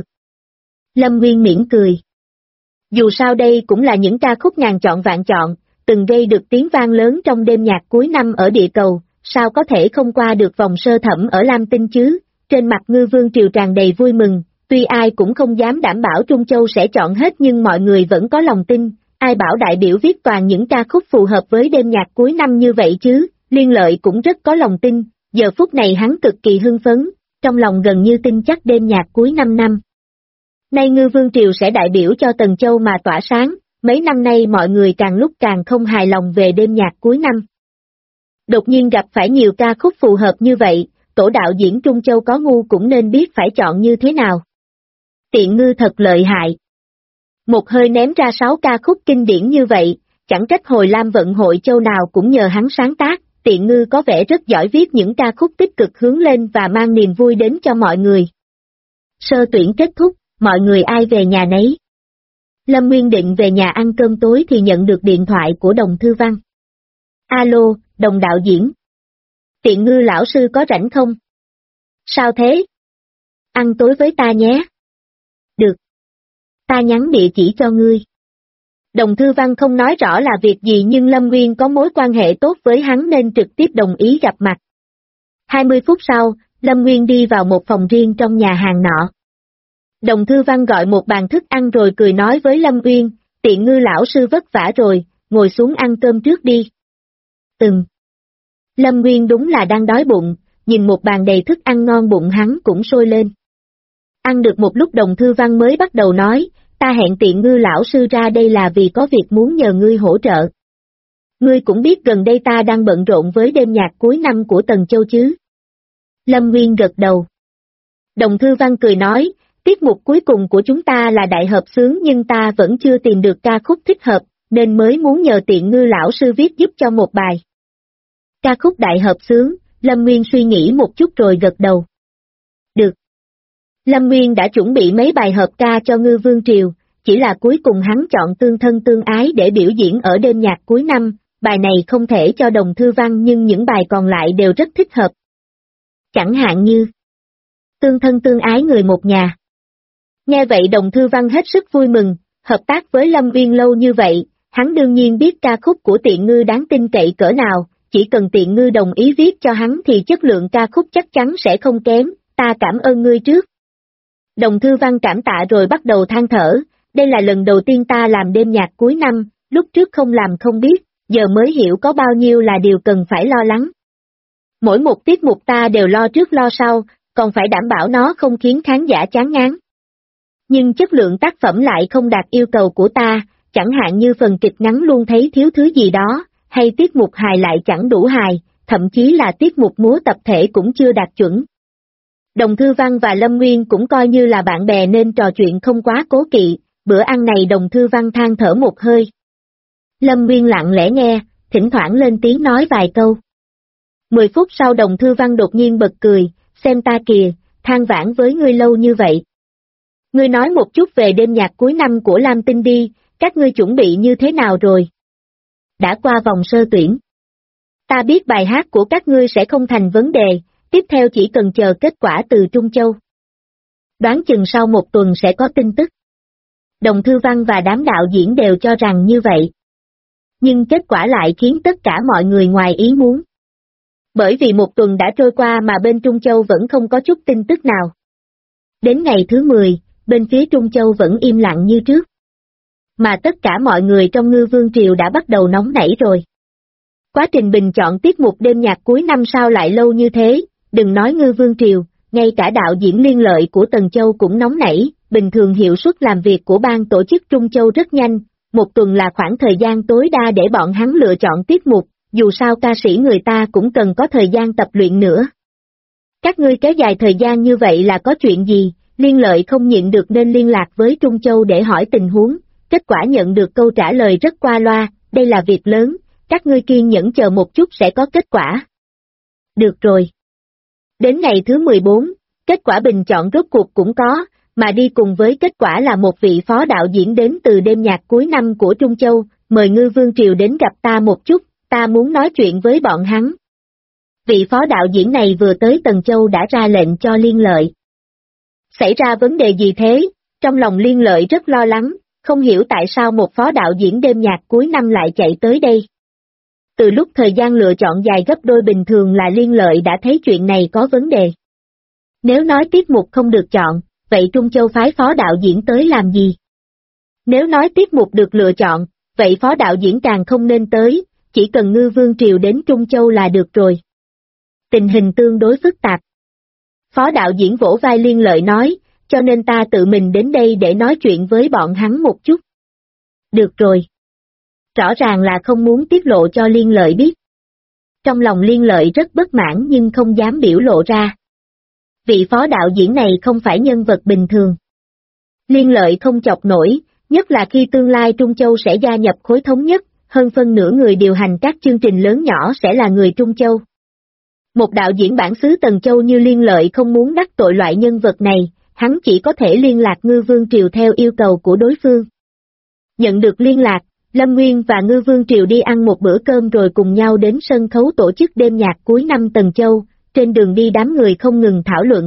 Speaker 2: Lâm Nguyên mỉm cười. Dù sao đây cũng là những ca khúc ngàn chọn vạn chọn, từng gây được tiếng vang lớn trong đêm nhạc cuối năm ở địa cầu, sao có thể không qua được vòng sơ thẩm ở Lam Tinh chứ, trên mặt Ngư Vương Triều tràn đầy vui mừng, tuy ai cũng không dám đảm bảo Trung Châu sẽ chọn hết nhưng mọi người vẫn có lòng tin, ai bảo đại biểu viết toàn những ca khúc phù hợp với đêm nhạc cuối năm như vậy chứ. Liên Lợi cũng rất có lòng tin, giờ phút này hắn cực kỳ hưng phấn, trong lòng gần như tin chắc đêm nhạc cuối 5 năm. Nay Ngư Vương Triều sẽ đại biểu cho Tần Châu mà tỏa sáng, mấy năm nay mọi người càng lúc càng không hài lòng về đêm nhạc cuối năm. Đột nhiên gặp phải nhiều ca khúc phù hợp như vậy, tổ đạo diễn Trung Châu có ngu cũng nên biết phải chọn như thế nào. Tiện Ngư thật lợi hại. Một hơi ném ra 6 ca khúc kinh điển như vậy, chẳng trách hồi Lam Vận Hội Châu nào cũng nhờ hắn sáng tác. Tiện Ngư có vẻ rất giỏi viết những ca khúc tích cực hướng lên và mang niềm vui đến cho mọi người. Sơ tuyển kết thúc, mọi người ai về nhà nấy. Lâm Nguyên định về nhà ăn cơm tối thì nhận được điện thoại của Đồng Thư Văn. Alo, Đồng đạo diễn. Tiện Ngư lão sư có rảnh không? Sao thế? Ăn tối với ta nhé. Được. Ta nhắn địa chỉ cho ngươi. Đồng Thư Văn không nói rõ là việc gì nhưng Lâm Nguyên có mối quan hệ tốt với hắn nên trực tiếp đồng ý gặp mặt. 20 phút sau, Lâm Nguyên đi vào một phòng riêng trong nhà hàng nọ. Đồng Thư Văn gọi một bàn thức ăn rồi cười nói với Lâm Nguyên, Tiện Ngư lão sư vất vả rồi, ngồi xuống ăn cơm trước đi. Lâm Nguyên đúng là đang đói bụng, nhìn một bàn đầy thức ăn ngon bụng hắn cũng sôi lên. Ăn được một lúc Đồng Thư Văn mới bắt đầu nói, ta hẹn Tiện Ngư lão sư ra đây là vì có việc muốn nhờ ngươi hỗ trợ. Ngươi cũng biết gần đây ta đang bận rộn với đêm nhạc cuối năm của Tần Châu chứ. Lâm Nguyên gật đầu. Đồng Thư Văn cười nói, tiết mục cuối cùng của chúng ta là đại hợp xướng nhưng ta vẫn chưa tìm được ca khúc thích hợp, nên mới muốn nhờ Tiện Ngư lão sư viết giúp cho một bài. Ca khúc đại hợp xướng, Lâm Nguyên suy nghĩ một chút rồi gật đầu. Được. Lâm Nguyên đã chuẩn bị mấy bài hợp ca cho Ngư Vương Triều, chỉ là cuối cùng hắn chọn Tương Thân Tương Ái để biểu diễn ở đêm nhạc cuối năm, bài này không thể cho Đồng Thư Văn nhưng những bài còn lại đều rất thích hợp. Chẳng hạn như Tương Thân Tương Ái Người Một Nhà. Nghe vậy Đồng Thư Văn hết sức vui mừng, hợp tác với Lâm Nguyên lâu như vậy, hắn đương nhiên biết ca khúc của Tiện Ngư đáng tin cậy cỡ nào, chỉ cần Tiện Ngư đồng ý viết cho hắn thì chất lượng ca khúc chắc chắn sẽ không kém, ta cảm ơn ngươi trước. Đồng Thư Văn cảm tạ rồi bắt đầu than thở, đây là lần đầu tiên ta làm đêm nhạc cuối năm, lúc trước không làm không biết, giờ mới hiểu có bao nhiêu là điều cần phải lo lắng. Mỗi một tiết mục ta đều lo trước lo sau, còn phải đảm bảo nó không khiến khán giả chán ngán. Nhưng chất lượng tác phẩm lại không đạt yêu cầu của ta, chẳng hạn như phần kịch ngắn luôn thấy thiếu thứ gì đó, hay tiết mục hài lại chẳng đủ hài, thậm chí là tiết mục múa tập thể cũng chưa đạt chuẩn. Đồng Thư Văn và Lâm Nguyên cũng coi như là bạn bè nên trò chuyện không quá cố kỵ, bữa ăn này Đồng Thư Văn than thở một hơi. Lâm Nguyên lặng lẽ nghe, thỉnh thoảng lên tiếng nói vài câu. 10 phút sau Đồng Thư Văn đột nhiên bật cười, xem ta kìa, than vãn với ngươi lâu như vậy. Ngươi nói một chút về đêm nhạc cuối năm của Lam Tinh đi, các ngươi chuẩn bị như thế nào rồi? Đã qua vòng sơ tuyển. Ta biết bài hát của các ngươi sẽ không thành vấn đề, tiếp theo chỉ cần chờ kết quả từ Trung Châu. Đoán chừng sau một tuần sẽ có tin tức. Đồng Thư Văn và đám đạo diễn đều cho rằng như vậy. Nhưng kết quả lại khiến tất cả mọi người ngoài ý muốn. Bởi vì một tuần đã trôi qua mà bên Trung Châu vẫn không có chút tin tức nào. Đến ngày thứ 10, bên phía Trung Châu vẫn im lặng như trước. Mà tất cả mọi người trong Ngư Vương Triều đã bắt đầu nóng nảy rồi. Quá trình bình chọn tiết mục đêm nhạc cuối năm sao lại lâu như thế, đừng nói Ngư Vương Triều, ngay cả đạo diễn Liên Lợi của Tần Châu cũng nóng nảy, bình thường hiệu suất làm việc của ban tổ chức Trung Châu rất nhanh, một tuần là khoảng thời gian tối đa để bọn hắn lựa chọn tiết mục, dù sao ca sĩ người ta cũng cần có thời gian tập luyện nữa. Các ngươi kéo dài thời gian như vậy là có chuyện gì? Liên Lợi không nhịn được nên liên lạc với Trung Châu để hỏi tình huống, kết quả nhận được câu trả lời rất qua loa, đây là việc lớn, các ngươi kiên nhẫn chờ một chút sẽ có kết quả. Được rồi. Đến ngày thứ 14, kết quả bình chọn rốt cuộc cũng có, mà đi cùng với kết quả là một vị phó đạo diễn đến từ đêm nhạc cuối năm của Trung Châu, mời Ngư Vương Triều đến gặp ta một chút, ta muốn nói chuyện với bọn hắn. Vị phó đạo diễn này vừa tới Tần Châu đã ra lệnh cho Liên Lợi. Xảy ra vấn đề gì thế? Trong lòng Liên Lợi rất lo lắng, không hiểu tại sao một phó đạo diễn đêm nhạc cuối năm lại chạy tới đây. Từ lúc thời gian lựa chọn dài gấp đôi bình thường là Liên Lợi đã thấy chuyện này có vấn đề. Nếu nói tiết mục không được chọn, vậy Trung Châu phái phó đạo diễn tới làm gì? Nếu nói tiết mục được lựa chọn, vậy phó đạo diễn càng không nên tới, chỉ cần Ngư Vương Triều đến Trung Châu là được rồi. Tình hình tương đối phức tạp. Phó đạo diễn vỗ vai Liên Lợi nói, cho nên ta tự mình đến đây để nói chuyện với bọn hắn một chút. Được rồi. Rõ ràng là không muốn tiết lộ cho Liên Lợi biết. Trong lòng Liên Lợi rất bất mãn nhưng không dám biểu lộ ra. Vị phó đạo diễn này không phải nhân vật bình thường. Liên Lợi không chọc nổi, nhất là khi tương lai Trung Châu sẽ gia nhập khối thống nhất, hơn phân nửa người điều hành các chương trình lớn nhỏ sẽ là người Trung Châu. Một đạo diễn bản xứ Tần Châu như Liên Lợi không muốn đắc tội loại nhân vật này, hắn chỉ có thể liên lạc Ngư Vương Triều theo yêu cầu của đối phương. Nhận được liên lạc, Lâm Nguyên và Ngư Vương Triều đi ăn một bữa cơm rồi cùng nhau đến sân khấu tổ chức đêm nhạc cuối năm Tần Châu, trên đường đi đám người không ngừng thảo luận.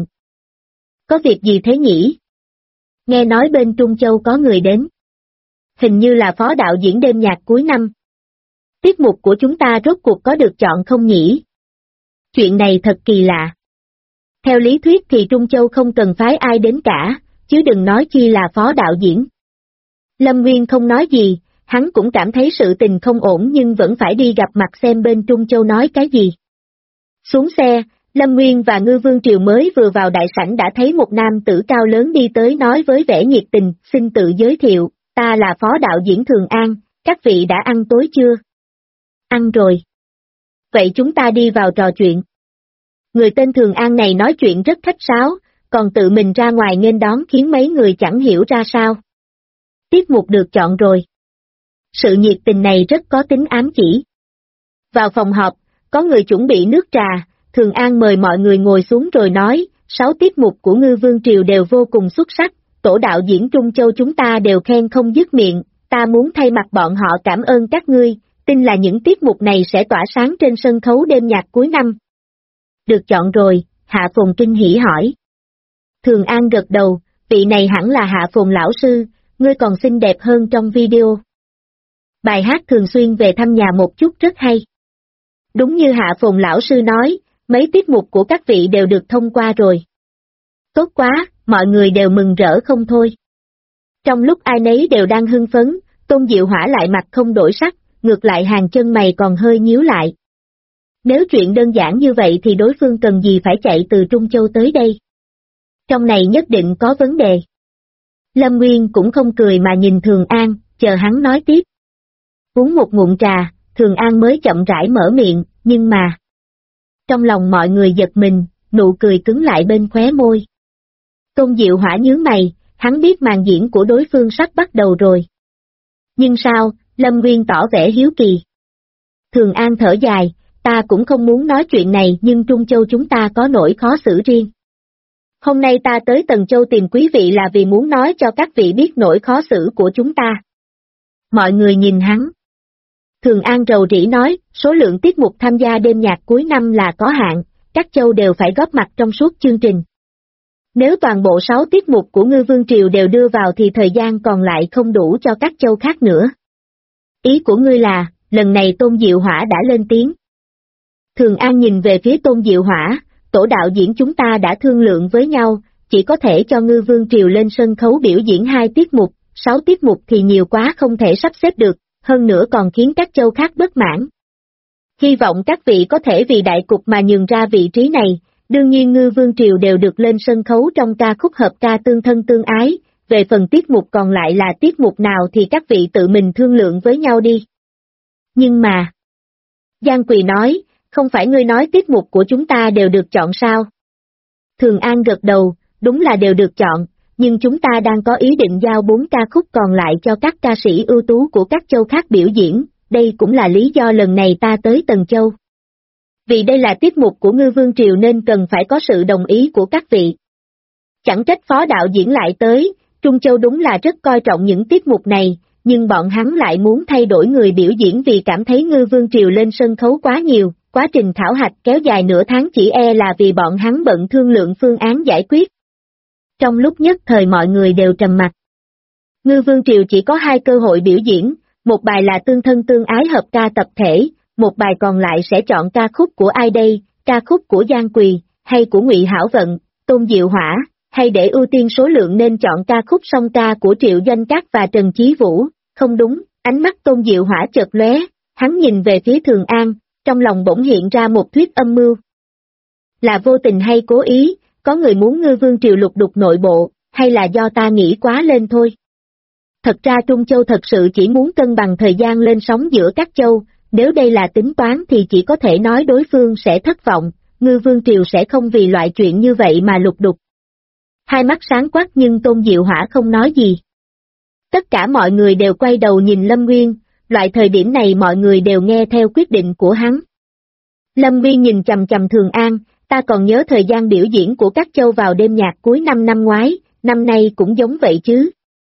Speaker 2: Có việc gì thế nhỉ? Nghe nói bên Trung Châu có người đến. Hình như là phó đạo diễn đêm nhạc cuối năm. Tiết mục của chúng ta rốt cuộc có được chọn không nhỉ? Chuyện này thật kỳ lạ. Theo lý thuyết thì Trung Châu không cần phái ai đến cả, chứ đừng nói chi là phó đạo diễn. Lâm Nguyên không nói gì, hắn cũng cảm thấy sự tình không ổn nhưng vẫn phải đi gặp mặt xem bên Trung Châu nói cái gì. Xuống xe, Lâm Nguyên và Ngư Vương Triều mới vừa vào đại sảnh đã thấy một nam tử cao lớn đi tới nói với vẻ nhiệt tình, xin tự giới thiệu, ta là phó đạo diễn Thường An, các vị đã ăn tối chưa? Ăn rồi. Vậy chúng ta đi vào trò chuyện. Người tên Thường An này nói chuyện rất khách sáo, còn tự mình ra ngoài nghênh đón khiến mấy người chẳng hiểu ra sao. Tiết mục được chọn rồi. Sự nhiệt tình này rất có tính ám chỉ. Vào phòng họp, có người chuẩn bị nước trà, Thường An mời mọi người ngồi xuống rồi nói, 6 tiết mục của Ngư Vương Triều đều vô cùng xuất sắc, tổ đạo diễn Trung Châu chúng ta đều khen không dứt miệng, ta muốn thay mặt bọn họ cảm ơn các ngươi, tin là những tiết mục này sẽ tỏa sáng trên sân khấu đêm nhạc cuối năm. Được chọn rồi, Hạ Phồn kinh hỉ hỏi. Thường An gật đầu, vị này hẳn là Hạ Phồn lão sư, ngươi còn xinh đẹp hơn trong video. Bài hát thường xuyên về thăm nhà một chút rất hay. Đúng như Hạ Phồn lão sư nói, mấy tiết mục của các vị đều được thông qua rồi. Tốt quá, mọi người đều mừng rỡ không thôi. Trong lúc ai nấy đều đang hưng phấn, Tôn Diệu Hỏa lại mặt không đổi sắc, ngược lại hàng chân mày còn hơi nhíu lại. Nếu chuyện đơn giản như vậy thì đối phương cần gì phải chạy từ Trung Châu tới đây? Trong này nhất định có vấn đề. Lâm Nguyên cũng không cười mà nhìn Thường An, chờ hắn nói tiếp. Uống một ngụm trà, Thường An mới chậm rãi mở miệng, nhưng mà... Trong lòng mọi người giật mình, nụ cười cứng lại bên khóe môi. Tôn Diệu Hỏa nhướng mày, hắn biết màn diễn của đối phương sắp bắt đầu rồi. Nhưng sao, Lâm Nguyên tỏ vẻ hiếu kỳ. Thường An thở dài, ta cũng không muốn nói chuyện này nhưng Trung Châu chúng ta có nỗi khó xử riêng. Hôm nay ta tới Tần Châu tìm quý vị là vì muốn nói cho các vị biết nỗi khó xử của chúng ta. Mọi người nhìn hắn. Thường An rầu rĩ nói, số lượng tiết mục tham gia đêm nhạc cuối năm là có hạn, các châu đều phải góp mặt trong suốt chương trình. Nếu toàn bộ 6 tiết mục của Ngư Vương Triều đều đưa vào thì thời gian còn lại không đủ cho các châu khác nữa. Ý của ngươi là, lần này Tôn Diệu Hỏa đã lên tiếng. Thường An nhìn về phía Tôn Diệu Hỏa, tổ đạo diễn chúng ta đã thương lượng với nhau, chỉ có thể cho Ngư Vương Triều lên sân khấu biểu diễn 2 tiết mục, 6 tiết mục thì nhiều quá không thể sắp xếp được, hơn nữa còn khiến các châu khác bất mãn. Hy vọng các vị có thể vì đại cục mà nhường ra vị trí này, đương nhiên Ngư Vương Triều đều được lên sân khấu trong ca khúc hợp ca tương thân tương ái, về phần tiết mục còn lại là tiết mục nào thì các vị tự mình thương lượng với nhau đi. Nhưng mà... Giang Quỳ nói, không phải ngươi nói tiết mục của chúng ta đều được chọn sao? Thường An gật đầu, đúng là đều được chọn, nhưng chúng ta đang có ý định giao 4 ca khúc còn lại cho các ca sĩ ưu tú của các châu khác biểu diễn, đây cũng là lý do lần này ta tới Tần Châu. Vì đây là tiết mục của Ngư Vương Triều nên cần phải có sự đồng ý của các vị. Chẳng trách phó đạo diễn lại tới, Trung Châu đúng là rất coi trọng những tiết mục này, nhưng bọn hắn lại muốn thay đổi người biểu diễn vì cảm thấy Ngư Vương Triều lên sân khấu quá nhiều, quá trình thảo hạch kéo dài nửa tháng chỉ là vì bọn hắn bận thương lượng phương án giải quyết. Trong lúc nhất thời mọi người đều trầm mặc. Ngư Vương Triều chỉ có 2 cơ hội biểu diễn, một bài là tương thân tương ái hợp ca tập thể, một bài còn lại sẽ chọn ca khúc của ai đây, ca khúc của Giang Quỳ, hay của Ngụy Hảo Vận, Tôn Diệu Hỏa, hay để ưu tiên số lượng nên chọn ca khúc song ca của Triệu Doanh Cát và Trần Chí Vũ, không đúng, ánh mắt Tôn Diệu Hỏa chợt lóe, hắn nhìn về phía Thường An, trong lòng bỗng hiện ra một thuyết âm mưu. Là vô tình hay cố ý, có người muốn Ngư Vương Triều lục đục nội bộ, hay là do ta nghĩ quá lên thôi. Thật ra Trung Châu thật sự chỉ muốn cân bằng thời gian lên sóng giữa các châu, nếu đây là tính toán thì chỉ có thể nói đối phương sẽ thất vọng, Ngư Vương Triều sẽ không vì loại chuyện như vậy mà lục đục. Hai mắt sáng quắc nhưng Tôn Diệu Hỏa không nói gì. Tất cả mọi người đều quay đầu nhìn Lâm Nguyên, loại thời điểm này mọi người đều nghe theo quyết định của hắn. Lâm Nguyên nhìn chằm chằm Thường An, ta còn nhớ thời gian biểu diễn của các châu vào đêm nhạc cuối năm năm ngoái, năm nay cũng giống vậy chứ.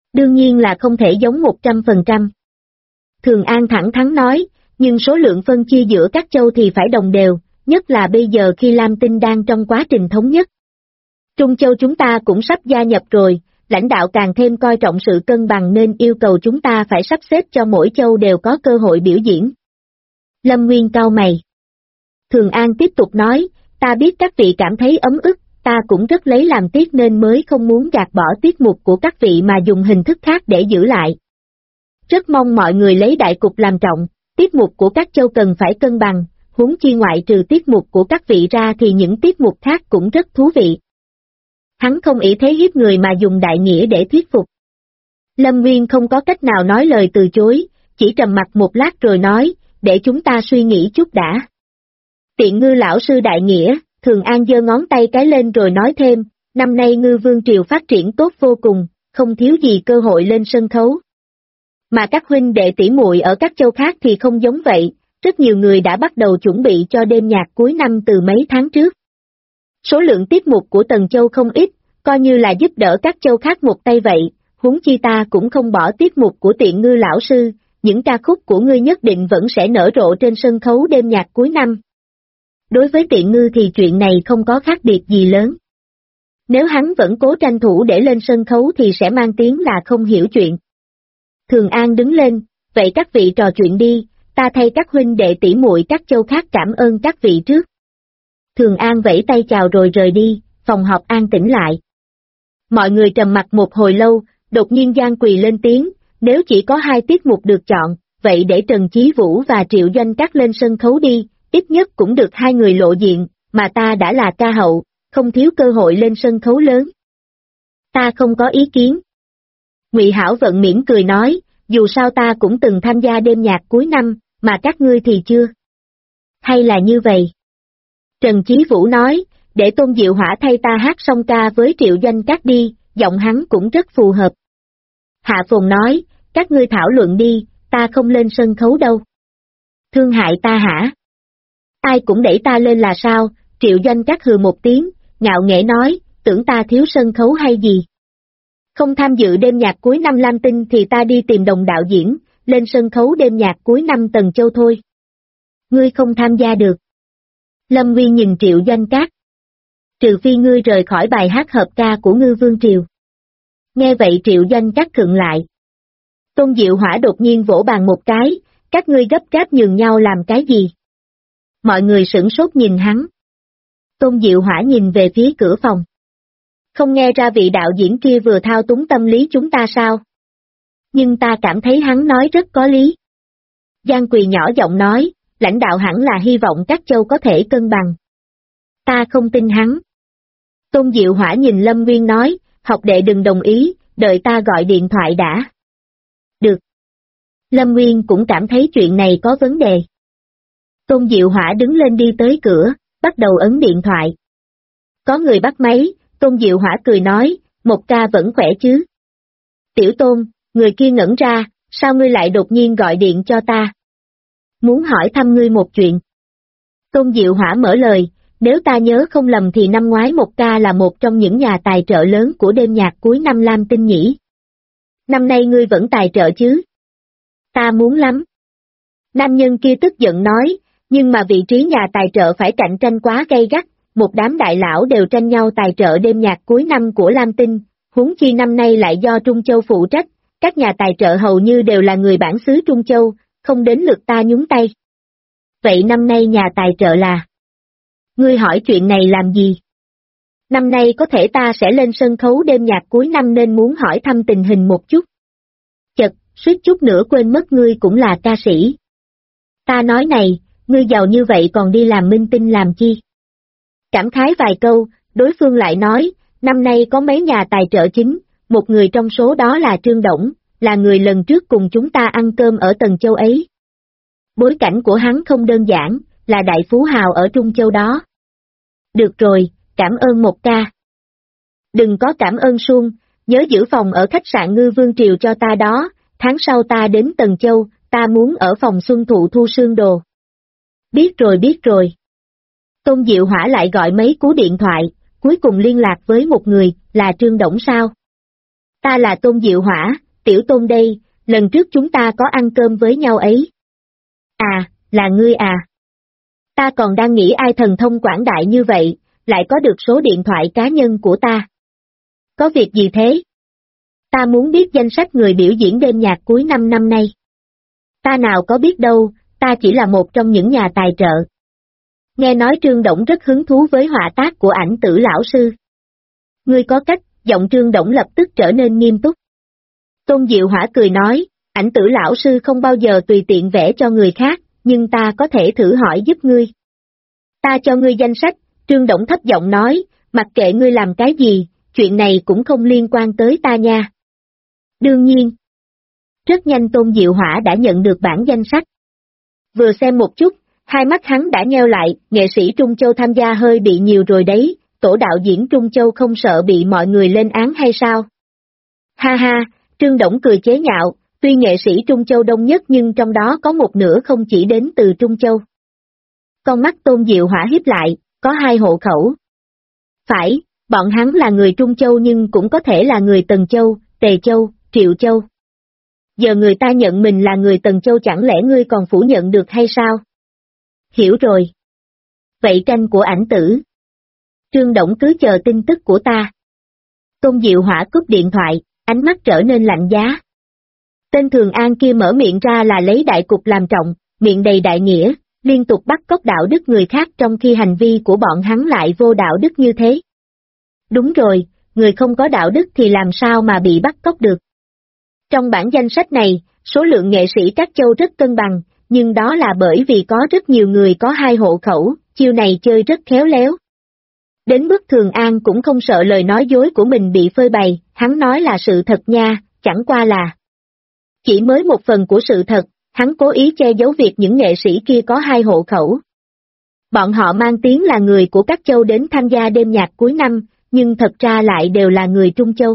Speaker 2: Đương nhiên là không thể giống 100%. Thường An thẳng thắn nói, nhưng số lượng phân chia giữa các châu thì phải đồng đều, nhất là bây giờ khi Lam Tinh đang trong quá trình thống nhất. Trung Châu chúng ta cũng sắp gia nhập rồi, lãnh đạo càng thêm coi trọng sự cân bằng nên yêu cầu chúng ta phải sắp xếp cho mỗi châu đều có cơ hội biểu diễn. Lâm Nguyên cau mày. Thường An tiếp tục nói, ta biết các vị cảm thấy ấm ức, ta cũng rất lấy làm tiếc nên mới không muốn gạt bỏ tiết mục của các vị mà dùng hình thức khác để giữ lại. Rất mong mọi người lấy đại cục làm trọng, tiết mục của các châu cần phải cân bằng, huống chi ngoại trừ tiết mục của các vị ra thì những tiết mục khác cũng rất thú vị. Hắn không ỷ thế hiếp người mà dùng đại nghĩa để thuyết phục. Lâm Nguyên không có cách nào nói lời từ chối, chỉ trầm mặt một lát rồi nói, để chúng ta suy nghĩ chút đã. Tiện Ngư lão sư đại nghĩa, Thường An giơ ngón tay cái lên rồi nói thêm, năm nay Ngư Vương Triều phát triển tốt vô cùng, không thiếu gì cơ hội lên sân khấu. Mà các huynh đệ tỷ muội ở các châu khác thì không giống vậy, rất nhiều người đã bắt đầu chuẩn bị cho đêm nhạc cuối năm từ mấy tháng trước. Số lượng tiết mục của Tần Châu không ít, coi như là giúp đỡ các châu khác một tay vậy, huống chi ta cũng không bỏ tiết mục của Tiện Ngư lão sư, những ca khúc của ngươi nhất định vẫn sẽ nở rộ trên sân khấu đêm nhạc cuối năm. Đối với Tiện Ngư thì chuyện này không có khác biệt gì lớn. Nếu hắn vẫn cố tranh thủ để lên sân khấu thì sẽ mang tiếng là không hiểu chuyện. Thường An đứng lên, vậy các vị trò chuyện đi, ta thay các huynh đệ tỷ muội các châu khác cảm ơn các vị trước. Thường An vẫy tay chào rồi rời đi, phòng họp an tĩnh lại. Mọi người trầm mặc một hồi lâu, đột nhiên Giang Quỳ lên tiếng, nếu chỉ có 2 tiết mục được chọn, vậy để Trần Chí Vũ và Triệu Doanh Các lên sân khấu đi, ít nhất cũng được 2 người lộ diện, mà ta đã là ca hậu, không thiếu cơ hội lên sân khấu lớn. Ta không có ý kiến. Ngụy Hảo Vận mỉm cười nói, dù sao ta cũng từng tham gia đêm nhạc cuối năm, mà các ngươi thì chưa. Hay là như vậy? Trần Chí Vũ nói, để Tôn Diệu Hỏa thay ta hát song ca với Triệu Doanh Các đi, giọng hắn cũng rất phù hợp. Hạ Phồn nói, các ngươi thảo luận đi, ta không lên sân khấu đâu. Thương hại ta hả? Ai cũng đẩy ta lên là sao? Triệu Doanh Các hừ một tiếng, ngạo nghễ nói, tưởng ta thiếu sân khấu hay gì? Không tham dự đêm nhạc cuối năm Lam Tinh thì ta đi tìm đồng đạo diễn, lên sân khấu đêm nhạc cuối năm Tần Châu thôi. Ngươi không tham gia được. Lâm Nguyên nhìn Triệu Doanh Các. Trừ phi ngươi rời khỏi bài hát hợp ca của Ngư Vương Triều. Nghe vậy Triệu Doanh Các khựng lại. Tôn Diệu Hỏa đột nhiên vỗ bàn một cái, các ngươi gấp gáp nhường nhau làm cái gì? Mọi người sửng sốt nhìn hắn. Tôn Diệu Hỏa nhìn về phía cửa phòng. Không nghe ra vị đạo diễn kia vừa thao túng tâm lý chúng ta sao? Nhưng ta cảm thấy hắn nói rất có lý. Giang Quỳ nhỏ giọng nói, lãnh đạo hẳn là hy vọng các châu có thể cân bằng. Ta không tin hắn. Tôn Diệu Hỏa nhìn Lâm Nguyên nói, học đệ đừng đồng ý, đợi ta gọi điện thoại đã. Được. Lâm Nguyên cũng cảm thấy chuyện này có vấn đề. Tôn Diệu Hỏa đứng lên đi tới cửa, bắt đầu ấn điện thoại. Có người bắt máy, Tôn Diệu Hỏa cười nói, một ca vẫn khỏe chứ. Tiểu Tôn, người kia ngẩn ra, sao ngươi lại đột nhiên gọi điện cho ta? Muốn hỏi thăm ngươi một chuyện. Tôn Diệu Hỏa mở lời, nếu ta nhớ không lầm thì năm ngoái một ca là một trong những nhà tài trợ lớn của đêm nhạc cuối năm Lam Tinh nhỉ. Năm nay ngươi vẫn tài trợ chứ? Ta muốn lắm. Nam nhân kia tức giận nói, nhưng mà vị trí nhà tài trợ phải cạnh tranh quá gay gắt, một đám đại lão đều tranh nhau tài trợ đêm nhạc cuối năm của Lam Tinh, huống chi năm nay lại do Trung Châu phụ trách, các nhà tài trợ hầu như đều là người bản xứ Trung Châu, không đến lượt ta nhúng tay. Vậy năm nay nhà tài trợ là? Ngươi hỏi chuyện này làm gì? Năm nay có thể ta sẽ lên sân khấu đêm nhạc cuối năm nên muốn hỏi thăm tình hình một chút. Chật, suýt chút nữa quên mất ngươi cũng là ca sĩ. Ta nói này, ngươi giàu như vậy còn đi làm minh tinh làm chi? Cảm khái vài câu, đối phương lại nói, năm nay có mấy nhà tài trợ chính, một người trong số đó là Trương Đổng, là người lần trước cùng chúng ta ăn cơm ở Tần Châu ấy. Bối cảnh của hắn không đơn giản, là đại phú hào ở Trung Châu đó. Được rồi, cảm ơn một ca. Đừng có cảm ơn suông, nhớ giữ phòng ở khách sạn Ngư Vương Triều cho ta đó, tháng sau ta đến Tần Châu, ta muốn ở phòng Xuân Thụ thu sương đồ. Biết rồi. Tôn Diệu Hỏa lại gọi mấy cú điện thoại, cuối cùng liên lạc với một người, là Trương Đổng sao? Ta là Tôn Diệu Hỏa, Tiểu Tôn đây, lần trước chúng ta có ăn cơm với nhau ấy. À, là ngươi à. Ta còn đang nghĩ ai thần thông quảng đại như vậy, lại có được số điện thoại cá nhân của ta. Có việc gì thế? Ta muốn biết danh sách người biểu diễn đêm nhạc cuối năm năm nay. Ta nào có biết đâu, ta chỉ là một trong những nhà tài trợ. Nghe nói Trương Đổng rất hứng thú với họa tác của Ảnh Tử lão sư. Ngươi có cách, giọng Trương Đổng lập tức trở nên nghiêm túc. Tôn Diệu Hỏa cười nói, Ảnh Tử lão sư không bao giờ tùy tiện vẽ cho người khác, nhưng ta có thể thử hỏi giúp ngươi. Ta cho ngươi danh sách, Trương Đổng thấp giọng nói, mặc kệ ngươi làm cái gì, chuyện này cũng không liên quan tới ta nha. Đương nhiên. Rất nhanh Tôn Diệu Hỏa đã nhận được bản danh sách. Vừa xem một chút, hai mắt hắn đã nheo lại, nghệ sĩ Trung Châu tham gia hơi bị nhiều rồi đấy, tổ đạo diễn Trung Châu không sợ bị mọi người lên án hay sao? Ha ha, Trương Đổng cười chế nhạo, tuy nghệ sĩ Trung Châu đông nhất nhưng trong đó có một nửa không chỉ đến từ Trung Châu. Con mắt Tôn Diệu Hỏa híp lại, có hai hộ khẩu. Phải, bọn hắn là người Trung Châu nhưng cũng có thể là người Tần Châu, Tề Châu, Triệu Châu. Giờ người ta nhận mình là người Tần Châu chẳng lẽ ngươi còn phủ nhận được hay sao? Hiểu rồi. Vậy tranh của Ảnh Tử. Trương Đổng cứ chờ tin tức của ta. Tôn Diệu Hỏa cúp điện thoại, ánh mắt trở nên lạnh giá. Tên Thường An kia mở miệng ra là lấy đại cục làm trọng, miệng đầy đại nghĩa, liên tục bắt cóc đạo đức người khác trong khi hành vi của bọn hắn lại vô đạo đức như thế. Đúng rồi, người không có đạo đức thì làm sao mà bị bắt cóc được. Trong bản danh sách này, số lượng nghệ sĩ các châu rất cân bằng, nhưng đó là bởi vì có rất nhiều người có hai hộ khẩu, chiêu này chơi rất khéo léo. Đến mức Thường An cũng không sợ lời nói dối của mình bị phơi bày, hắn nói là sự thật nha, chẳng qua là chỉ mới một phần của sự thật, hắn cố ý che giấu việc những nghệ sĩ kia có hai hộ khẩu. Bọn họ mang tiếng là người của các châu đến tham gia đêm nhạc cuối năm, nhưng thật ra lại đều là người Trung Châu.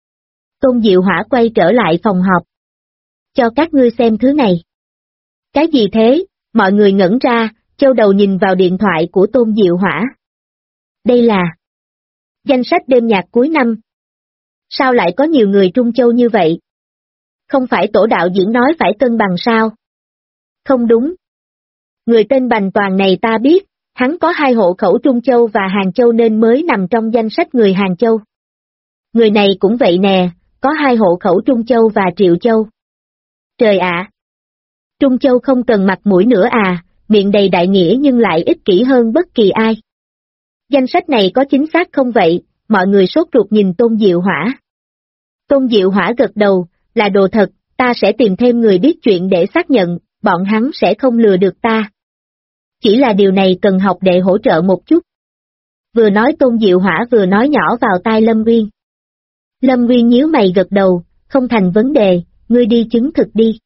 Speaker 2: Tôn Diệu Hỏa quay trở lại phòng họp. Cho các ngươi xem thứ này. Cái gì thế? Mọi người ngẩn ra, châu đầu nhìn vào điện thoại của Tôn Diệu Hỏa. Đây là danh sách đêm nhạc cuối năm. Sao lại có nhiều người Trung Châu như vậy? Không phải tổ đạo diễn nói phải cân bằng sao? Không đúng. Người tên Bành Toàn này ta biết, hắn có hai hộ khẩu Trung Châu và Hàng Châu nên mới nằm trong danh sách người Hàng Châu. Người này cũng vậy nè, có hai hộ khẩu Trung Châu và Triệu Châu. Trời ạ! Trung Châu không cần mặt mũi nữa à, miệng đầy đại nghĩa nhưng lại ích kỷ hơn bất kỳ ai. Danh sách này có chính xác không vậy? Mọi người sốt ruột nhìn Tôn Diệu Hỏa. Tôn Diệu Hỏa gật đầu, là đồ thật, ta sẽ tìm thêm người biết chuyện để xác nhận, bọn hắn sẽ không lừa được ta. Chỉ là điều này cần học để hỗ trợ một chút. Vừa nói Tôn Diệu Hỏa vừa nói nhỏ vào tai Lâm Nguyên. Lâm Nguyên nhíu mày gật đầu, không thành vấn đề, ngươi đi chứng thực đi.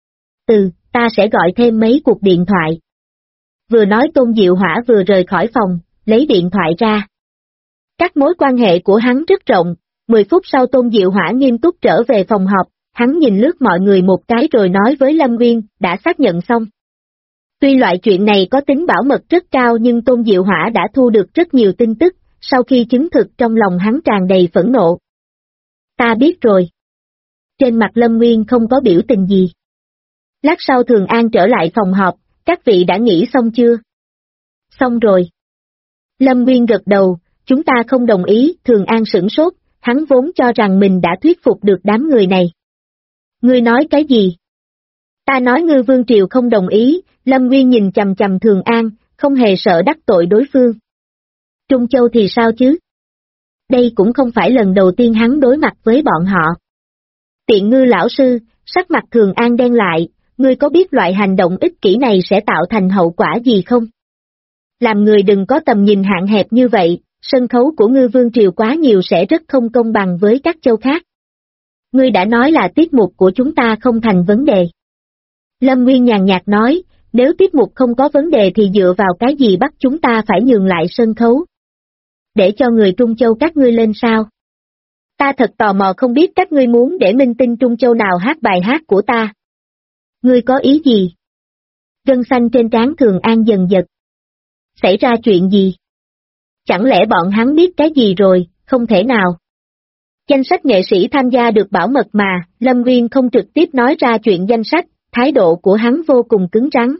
Speaker 2: Ta sẽ gọi thêm mấy cuộc điện thoại. Vừa nói Tôn Diệu Hỏa vừa rời khỏi phòng, lấy điện thoại ra. Các mối quan hệ của hắn rất rộng, 10 phút sau Tôn Diệu Hỏa nghiêm túc trở về phòng họp, hắn nhìn lướt mọi người một cái rồi nói với Lâm Nguyên, đã xác nhận xong. Tuy loại chuyện này có tính bảo mật rất cao nhưng Tôn Diệu Hỏa đã thu được rất nhiều tin tức, sau khi chứng thực trong lòng hắn tràn đầy phẫn nộ. Ta biết rồi. Trên mặt Lâm Nguyên không có biểu tình gì. Lát sau Thường An trở lại phòng họp, các vị đã nghĩ xong chưa? Xong rồi. Lâm Nguyên gật đầu, chúng ta không đồng ý, Thường An sửng sốt, hắn vốn cho rằng mình đã thuyết phục được đám người này. Ngươi nói cái gì? Ta nói Ngư Vương Triều không đồng ý, Lâm Nguyên nhìn chằm chằm Thường An, không hề sợ đắc tội đối phương. Trung Châu thì sao chứ? Đây cũng không phải lần đầu tiên hắn đối mặt với bọn họ. Tiện Ngư lão sư, sắc mặt Thường An đen lại, ngươi có biết loại hành động ích kỷ này sẽ tạo thành hậu quả gì không? Làm người đừng có tầm nhìn hạn hẹp như vậy, sân khấu của Ngư Vương Triều quá nhiều sẽ rất không công bằng với các châu khác. Ngươi đã nói là tiết mục của chúng ta không thành vấn đề. Lâm Nguyên nhàn nhạt nói, nếu tiết mục không có vấn đề thì dựa vào cái gì bắt chúng ta phải nhường lại sân khấu? Để cho người Trung Châu các ngươi lên sao? Ta thật tò mò không biết các ngươi muốn để minh tinh Trung Châu nào hát bài hát của ta. Ngươi có ý gì? Gân xanh trên trán Thường An dần giật. Xảy ra chuyện gì? Chẳng lẽ bọn hắn biết cái gì rồi, không thể nào. Danh sách nghệ sĩ tham gia được bảo mật mà, Lâm Nguyên không trực tiếp nói ra chuyện danh sách, thái độ của hắn vô cùng cứng rắn.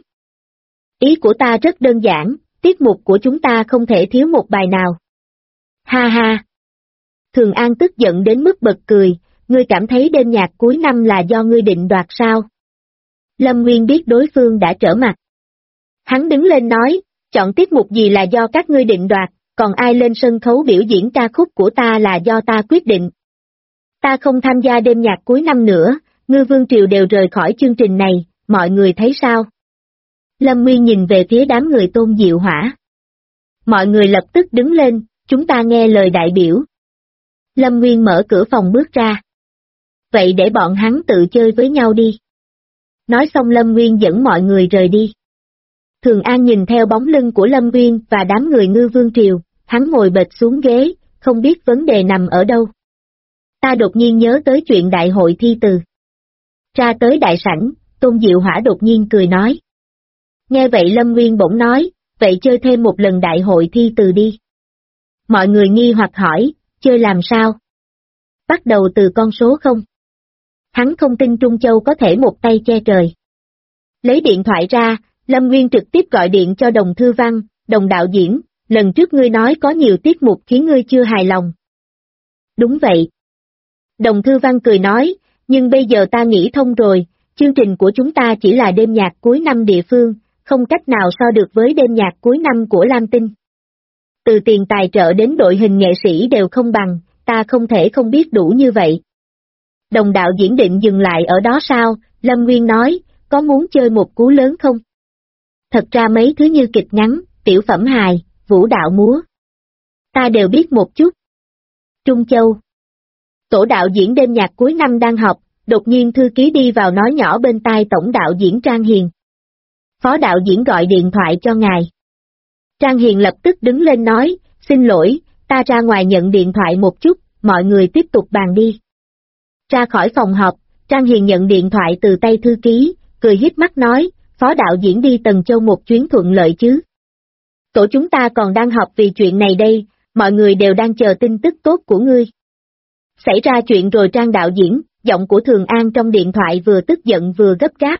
Speaker 2: Ý của ta rất đơn giản, tiết mục của chúng ta không thể thiếu một bài nào. Ha ha! Thường An tức giận đến mức bật cười, ngươi cảm thấy đêm nhạc cuối năm là do ngươi định đoạt sao? Lâm Nguyên biết đối phương đã trở mặt. Hắn đứng lên nói, chọn tiết mục gì là do các ngươi định đoạt, còn ai lên sân khấu biểu diễn ca khúc của ta là do ta quyết định. Ta không tham gia đêm nhạc cuối năm nữa, Ngư Vương Triều đều rời khỏi chương trình này, mọi người thấy sao? Lâm Nguyên nhìn về phía đám người Tôn Diệu Hỏa. Mọi người lập tức đứng lên, chúng ta nghe lời đại biểu. Lâm Nguyên mở cửa phòng bước ra. Vậy để bọn hắn tự chơi với nhau đi. Nói xong Lâm Nguyên dẫn mọi người rời đi. Thường An nhìn theo bóng lưng của Lâm Nguyên và đám người Ngư Vương Triều, hắn ngồi bệt xuống ghế, không biết vấn đề nằm ở đâu. Ta đột nhiên nhớ tới chuyện đại hội thi từ. Ra tới đại sảnh, Tôn Diệu Hỏa đột nhiên cười nói. Nghe vậy Lâm Nguyên bỗng nói, vậy chơi thêm một lần đại hội thi từ đi. Mọi người nghi hoặc hỏi, chơi làm sao? Bắt đầu từ con số không? Hắn không tin Trung Châu có thể một tay che trời. Lấy điện thoại ra, Lâm Nguyên trực tiếp gọi điện cho Đồng Thư Văn, Đồng đạo diễn, lần trước ngươi nói có nhiều tiết mục khiến ngươi chưa hài lòng. Đúng vậy. Đồng Thư Văn cười nói, nhưng bây giờ ta nghĩ thông rồi, chương trình của chúng ta chỉ là đêm nhạc cuối năm địa phương, không cách nào so được với đêm nhạc cuối năm của Lam Tinh. Từ tiền tài trợ đến đội hình nghệ sĩ đều không bằng, ta không thể không biết đủ như vậy. Đồng đạo diễn định dừng lại ở đó sao? Lâm Nguyên nói, có muốn chơi một cú lớn không? Thật ra mấy thứ như kịch ngắn, tiểu phẩm hài, vũ đạo múa. Ta đều biết một chút. Trung Châu. Tổ đạo diễn đêm nhạc cuối năm đang họp, đột nhiên thư ký đi vào nói nhỏ bên tai tổng đạo diễn Trang Hiền. Phó đạo diễn gọi điện thoại cho ngài. Trang Hiền lập tức đứng lên nói, xin lỗi, ta ra ngoài nhận điện thoại một chút, mọi người tiếp tục bàn đi. Ra khỏi phòng họp, Trang Hiền nhận điện thoại từ tay thư ký, cười híp mắt nói, phó đạo diễn đi Tần Châu một chuyến thuận lợi chứ. Tổ chúng ta còn đang họp vì chuyện này đây, mọi người đều đang chờ tin tức tốt của ngươi. Xảy ra chuyện rồi Trang đạo diễn, giọng của Thường An trong điện thoại vừa tức giận vừa gấp gáp.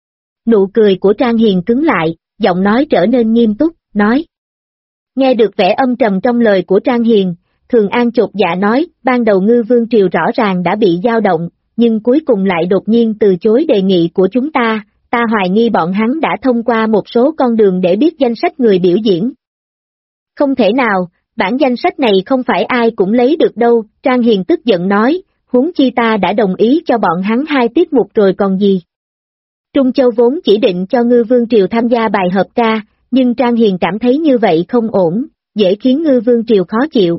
Speaker 2: Nụ cười của Trang Hiền cứng lại, giọng nói trở nên nghiêm túc, nói. Nghe được vẻ âm trầm trong lời của Trang Hiền, Thường An chột dạ nói, ban đầu Ngư Vương Triều rõ ràng đã bị dao động, nhưng cuối cùng lại đột nhiên từ chối đề nghị của chúng ta hoài nghi bọn hắn đã thông qua một số con đường để biết danh sách người biểu diễn. Không thể nào, bản danh sách này không phải ai cũng lấy được đâu, Trang Hiền tức giận nói, huống chi ta đã đồng ý cho bọn hắn 2 tiết mục rồi còn gì. Trung Châu vốn chỉ định cho Ngư Vương Triều tham gia bài hợp ca, nhưng Trang Hiền cảm thấy như vậy không ổn, dễ khiến Ngư Vương Triều khó chịu.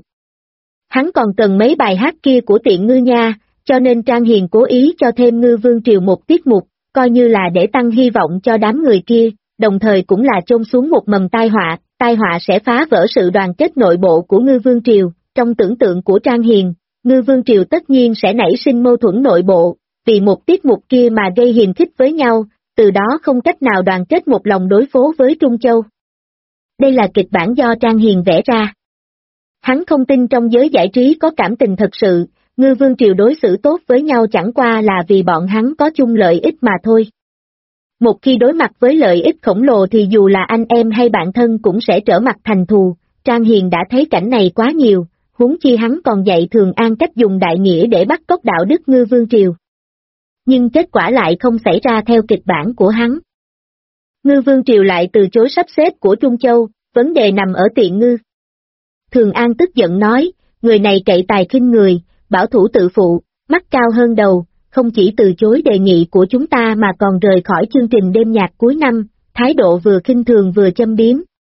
Speaker 2: Hắn còn cần mấy bài hát kia của tiện ngư nha, cho nên Trang Hiền cố ý cho thêm Ngư Vương Triều một tiết mục, coi như là để tăng hy vọng cho đám người kia, đồng thời cũng là chôn xuống một mầm tai họa sẽ phá vỡ sự đoàn kết nội bộ của Ngư Vương Triều. Trong tưởng tượng của Trang Hiền, Ngư Vương Triều tất nhiên sẽ nảy sinh mâu thuẫn nội bộ, vì một tiết mục kia mà gây hiềm khích với nhau, từ đó không cách nào đoàn kết một lòng đối phó với Trung Châu. Đây là kịch bản do Trang Hiền vẽ ra. Hắn không tin trong giới giải trí có cảm tình thật sự, Ngư Vương Triều đối xử tốt với nhau chẳng qua là vì bọn hắn có chung lợi ích mà thôi. Một khi đối mặt với lợi ích khổng lồ thì dù là anh em hay bạn thân cũng sẽ trở mặt thành thù, Trang Hiền đã thấy cảnh này quá nhiều, huống chi hắn còn dạy Thường An cách dùng đại nghĩa để bắt cóc đạo đức Ngư Vương Triều. Nhưng kết quả lại không xảy ra theo kịch bản của hắn. Ngư Vương Triều lại từ chối sắp xếp của Trung Châu, vấn đề nằm ở tiện ngư. Thường An tức giận nói, người này cậy tài khinh người, bảo thủ tự phụ, mắt cao hơn đầu, không chỉ từ chối đề nghị của chúng ta mà còn rời khỏi chương trình đêm nhạc cuối năm, thái độ vừa khinh thường vừa châm biếm.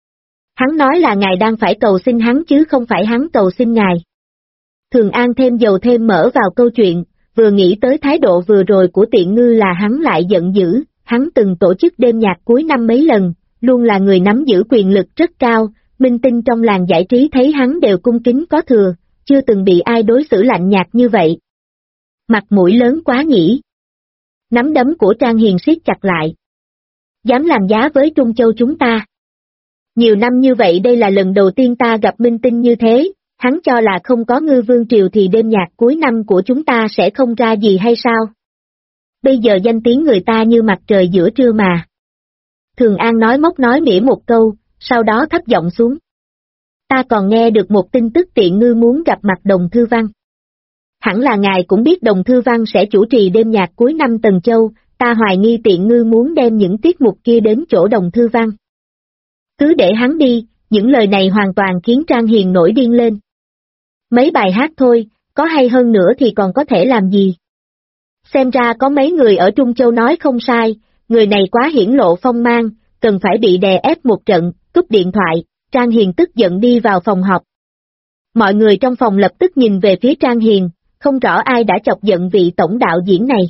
Speaker 2: Hắn nói là ngài đang phải cầu xin hắn chứ không phải hắn cầu xin ngài. Thường An thêm dầu thêm mỡ vào câu chuyện, vừa nghĩ tới thái độ vừa rồi của tiện ngư là hắn lại giận dữ, hắn từng tổ chức đêm nhạc cuối năm mấy lần, luôn là người nắm giữ quyền lực rất cao, minh tinh trong làng giải trí thấy hắn đều cung kính có thừa, chưa từng bị ai đối xử lạnh nhạt như vậy. Mặt mũi lớn quá nhỉ. Nắm đấm của Trang Hiền siết chặt lại. Dám làm giá với Trung Châu chúng ta. Nhiều năm như vậy đây là lần đầu tiên ta gặp minh tinh như thế, hắn cho là không có Ngư Vương Triều thì đêm nhạc cuối năm của chúng ta sẽ không ra gì hay sao? Bây giờ danh tiếng người ta như mặt trời giữa trưa mà. Thường An nói móc nói mỉa một câu, sau đó thấp giọng xuống. Ta còn nghe được một tin tức Tiện Ngư muốn gặp mặt Đồng Thư Văn. Hẳn là ngài cũng biết Đồng Thư Văn sẽ chủ trì đêm nhạc cuối năm Tần Châu, ta hoài nghi Tiện Ngư muốn đem những tiết mục kia đến chỗ Đồng Thư Văn. Cứ để hắn đi, những lời này hoàn toàn khiến Trang Hiền nổi điên lên. Mấy bài hát thôi, có hay hơn nữa thì còn có thể làm gì? Xem ra có mấy người ở Trung Châu nói không sai, người này quá hiển lộ phong mang, cần phải bị đè ép một trận, cúp điện thoại, Trang Hiền tức giận đi vào phòng họp. Mọi người trong phòng lập tức nhìn về phía Trang Hiền, không rõ ai đã chọc giận vị tổng đạo diễn này.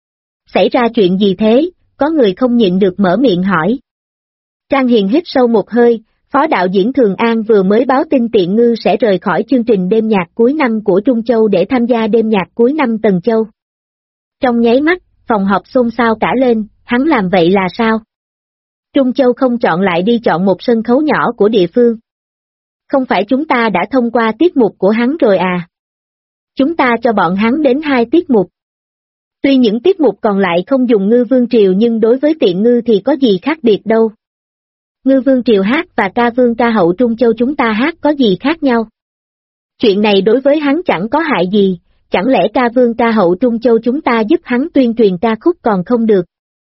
Speaker 2: Xảy ra chuyện gì thế, có người không nhịn được mở miệng hỏi. Trang Hiền hít sâu một hơi, phó đạo diễn Thường An vừa mới báo tin Tiện Ngư sẽ rời khỏi chương trình đêm nhạc cuối năm của Trung Châu để tham gia đêm nhạc cuối năm Tần Châu. Trong nháy mắt, phòng họp xôn xao cả lên, hắn làm vậy là sao? Trung Châu không chọn lại đi chọn một sân khấu nhỏ của địa phương. Không phải chúng ta đã thông qua tiết mục của hắn rồi à? Chúng ta cho bọn hắn đến 2 tiết mục. Tuy những tiết mục còn lại không dùng Ngư Vương Triều nhưng đối với Tiện Ngư thì có gì khác biệt đâu. Ngư Vương Triều hát và ca vương ca hậu Trung Châu chúng ta hát có gì khác nhau? Chuyện này đối với hắn chẳng có hại gì, chẳng lẽ ca vương ca hậu Trung Châu chúng ta giúp hắn tuyên truyền ca khúc còn không được?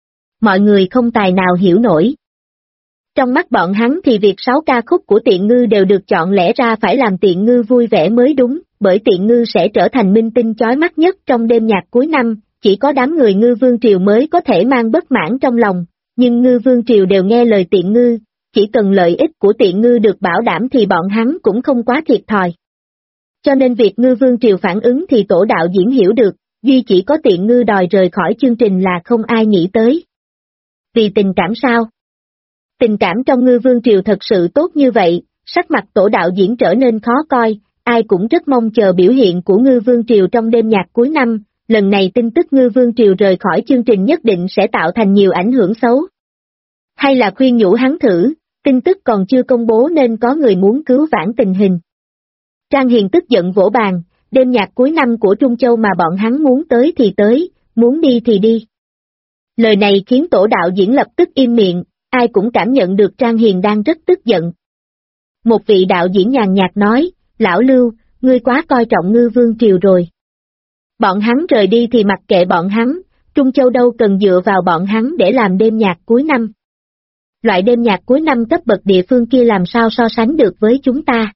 Speaker 2: Mọi người không tài nào hiểu nổi. Trong mắt bọn hắn thì việc 6 ca khúc của Tiện Ngư đều được chọn lẽ ra phải làm Tiện Ngư vui vẻ mới đúng, bởi Tiện Ngư sẽ trở thành minh tinh chói mắt nhất trong đêm nhạc cuối năm, chỉ có đám người Ngư Vương Triều mới có thể mang bất mãn trong lòng, nhưng Ngư Vương Triều đều nghe lời Tiện Ngư, chỉ cần lợi ích của Tiện Ngư được bảo đảm thì bọn hắn cũng không quá thiệt thòi. Cho nên việc Ngư Vương Triều phản ứng thì tổ đạo diễn hiểu được, duy chỉ có Tiện Ngư đòi rời khỏi chương trình là không ai nghĩ tới. Vì tình cảm sao? Tình cảm trong Ngư Vương Triều thật sự tốt như vậy, sắc mặt tổ đạo diễn trở nên khó coi, ai cũng rất mong chờ biểu hiện của Ngư Vương Triều trong đêm nhạc cuối năm, lần này tin tức Ngư Vương Triều rời khỏi chương trình nhất định sẽ tạo thành nhiều ảnh hưởng xấu. Hay là khuyên nhủ hắn thử, tin tức còn chưa công bố nên có người muốn cứu vãn tình hình. Trang Hiền tức giận vỗ bàn, đêm nhạc cuối năm của Trung Châu mà bọn hắn muốn tới thì tới, muốn đi thì đi. Lời này khiến tổ đạo diễn lập tức im miệng, ai cũng cảm nhận được Trang Hiền đang rất tức giận. Một vị đạo diễn nhàn nhạt nói, lão Lưu, ngươi quá coi trọng Ngư Vương Triều rồi. Bọn hắn rời đi thì mặc kệ bọn hắn, Trung Châu đâu cần dựa vào bọn hắn để làm đêm nhạc cuối năm. Loại đêm nhạc cuối năm cấp bậc địa phương kia làm sao so sánh được với chúng ta.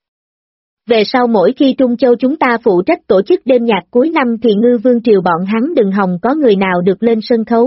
Speaker 2: Về sau mỗi khi Trung Châu chúng ta phụ trách tổ chức đêm nhạc cuối năm thì Ngư Vương Triều bọn hắn đừng hòng có người nào được lên sân khấu.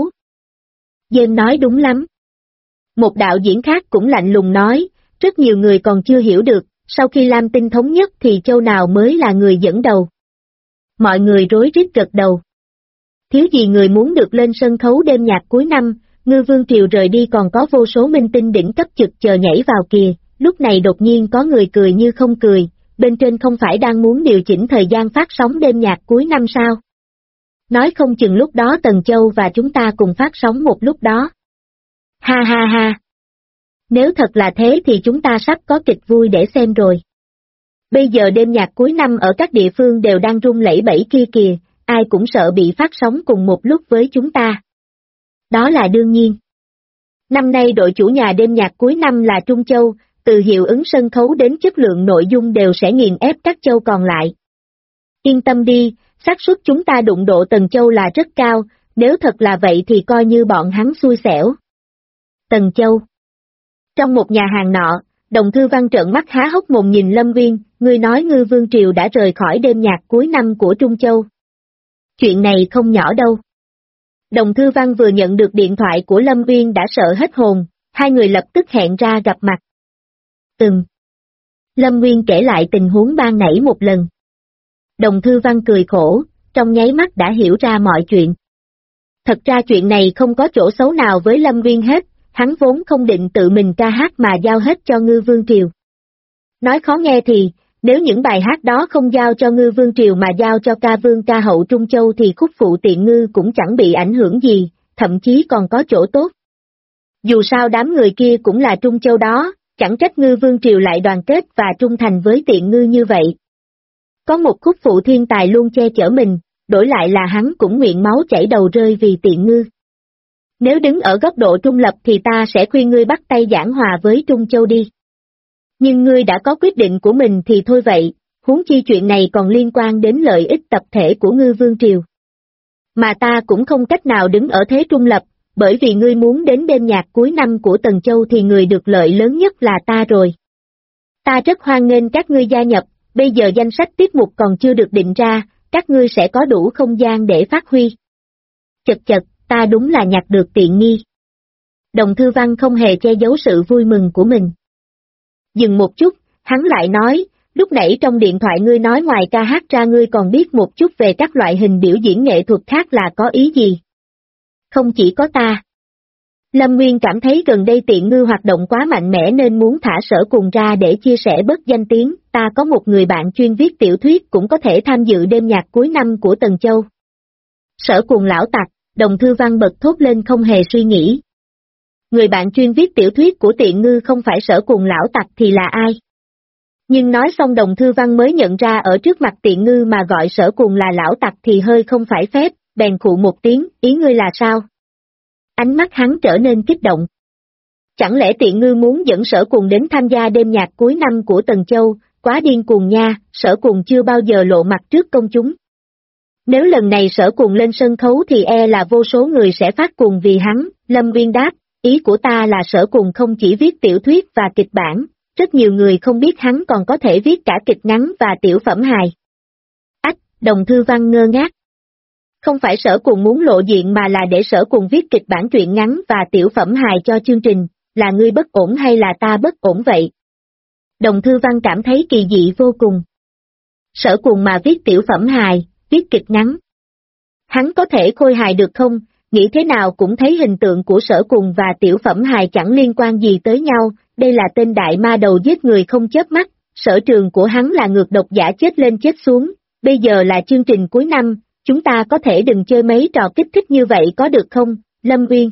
Speaker 2: Dêm nói đúng lắm. Một đạo diễn khác cũng lạnh lùng nói, rất nhiều người còn chưa hiểu được, sau khi Lam Tinh thống nhất thì châu nào mới là người dẫn đầu. Mọi người rối rít gật đầu. Thiếu gì người muốn được lên sân khấu đêm nhạc cuối năm, Ngư Vương Triều rời đi còn có vô số minh tinh đỉnh cấp trực chờ nhảy vào kìa, lúc này đột nhiên có người cười như không cười, bên trên không phải đang muốn điều chỉnh thời gian phát sóng đêm nhạc cuối năm sao? Nói không chừng lúc đó Tần Châu và chúng ta cùng phát sóng một lúc đó. Ha ha ha! Nếu thật là thế thì chúng ta sắp có kịch vui để xem rồi. Bây giờ đêm nhạc cuối năm ở các địa phương đều đang rung lẩy bẩy kia kìa, ai cũng sợ bị phát sóng cùng một lúc với chúng ta. Đó là đương nhiên. Năm nay đội chủ nhà đêm nhạc cuối năm là Trung Châu, từ hiệu ứng sân khấu đến chất lượng nội dung đều sẽ nghiền ép các châu còn lại. Yên tâm đi, xác suất chúng ta đụng độ Tần Châu là rất cao, nếu thật là vậy thì coi như bọn hắn xui xẻo. Tần Châu. Trong một nhà hàng nọ, Đồng Thư Văn trợn mắt há hốc mồm nhìn Lâm Uyên, ngươi nói Ngư Vương Triều đã rời khỏi đêm nhạc cuối năm của Trung Châu. Chuyện này không nhỏ đâu. Đồng Thư Văn vừa nhận được điện thoại của Lâm Uyên đã sợ hết hồn, hai người lập tức hẹn ra gặp mặt. Lâm Uyên kể lại tình huống ban nãy một lần. Đồng Thư Văn cười khổ, trong nháy mắt đã hiểu ra mọi chuyện. Thật ra chuyện này không có chỗ xấu nào với Lâm Uyên hết, hắn vốn không định tự mình ca hát mà giao hết cho Ngư Vương Triều. Nói khó nghe thì, nếu những bài hát đó không giao cho Ngư Vương Triều mà giao cho ca vương ca hậu Trung Châu thì khúc phụ Tiện Ngư cũng chẳng bị ảnh hưởng gì, thậm chí còn có chỗ tốt. Dù sao đám người kia cũng là Trung Châu đó, chẳng trách Ngư Vương Triều lại đoàn kết và trung thành với Tiện Ngư như vậy. Có một khúc phụ thiên tài luôn che chở mình, đổi lại là hắn cũng nguyện máu chảy đầu rơi vì Tiện Ngư. Nếu đứng ở góc độ trung lập thì ta sẽ khuyên ngươi bắt tay giảng hòa với Trung Châu đi. Nhưng ngươi đã có quyết định của mình thì thôi vậy, huống chi chuyện này còn liên quan đến lợi ích tập thể của Ngư Vương Triều. Mà ta cũng không cách nào đứng ở thế trung lập, bởi vì ngươi muốn đến đêm nhạc cuối năm của Tần Châu thì người được lợi lớn nhất là ta rồi. Ta rất hoan nghênh các ngươi gia nhập, bây giờ danh sách tiết mục còn chưa được định ra, các ngươi sẽ có đủ không gian để phát huy. Chật chật, ta đúng là nhặt được tiện nghi. Đồng Thư Văn không hề che giấu sự vui mừng của mình. Dừng một chút, hắn lại nói, lúc nãy trong điện thoại ngươi nói ngoài ca hát ra ngươi còn biết một chút về các loại hình biểu diễn nghệ thuật khác là có ý gì? Không chỉ có ta. Lâm Nguyên cảm thấy gần đây Tiện Ngư hoạt động quá mạnh mẽ nên muốn thả Sở Cùng ra để chia sẻ bớt danh tiếng, ta có một người bạn chuyên viết tiểu thuyết cũng có thể tham dự đêm nhạc cuối năm của Tần Châu. Sở Cùng lão tặc, Đồng Thư Văn bật thốt lên không hề suy nghĩ. Người bạn chuyên viết tiểu thuyết của Tiện Ngư không phải Sở Cùng lão tặc thì là ai? Nhưng nói xong Đồng Thư Văn mới nhận ra ở trước mặt Tiện Ngư mà gọi Sở Cùng là lão tặc thì hơi không phải phép, bèn khụ một tiếng, ý ngươi là sao? Ánh mắt hắn trở nên kích động. Chẳng lẽ Tiện Ngư muốn dẫn Sở Cùng đến tham gia đêm nhạc cuối năm của Tần Châu, quá điên cuồng nha, Sở Cùng chưa bao giờ lộ mặt trước công chúng. Nếu lần này Sở Cùng lên sân khấu thì e là vô số người sẽ phát cuồng vì hắn, Lâm Nguyên đáp, ý của ta là Sở Cùng không chỉ viết tiểu thuyết và kịch bản, rất nhiều người không biết hắn còn có thể viết cả kịch ngắn và tiểu phẩm hài. Ách, Đồng Thư Văn ngơ ngác. Không phải Sở Cùng muốn lộ diện mà là để Sở Cùng viết kịch bản truyện ngắn và tiểu phẩm hài cho chương trình, là ngươi bất ổn hay là ta bất ổn vậy? Đồng Thư Văn cảm thấy kỳ dị vô cùng. Sở Cùng mà viết tiểu phẩm hài, viết kịch ngắn. Hắn có thể khôi hài được không? Nghĩ thế nào cũng thấy hình tượng của Sở Cùng và tiểu phẩm hài chẳng liên quan gì tới nhau, đây là tên đại ma đầu giết người không chớp mắt, sở trường của hắn là ngược độc giả chết lên chết xuống, bây giờ là chương trình cuối năm, chúng ta có thể đừng chơi mấy trò kích thích như vậy có được không, Lâm Nguyên?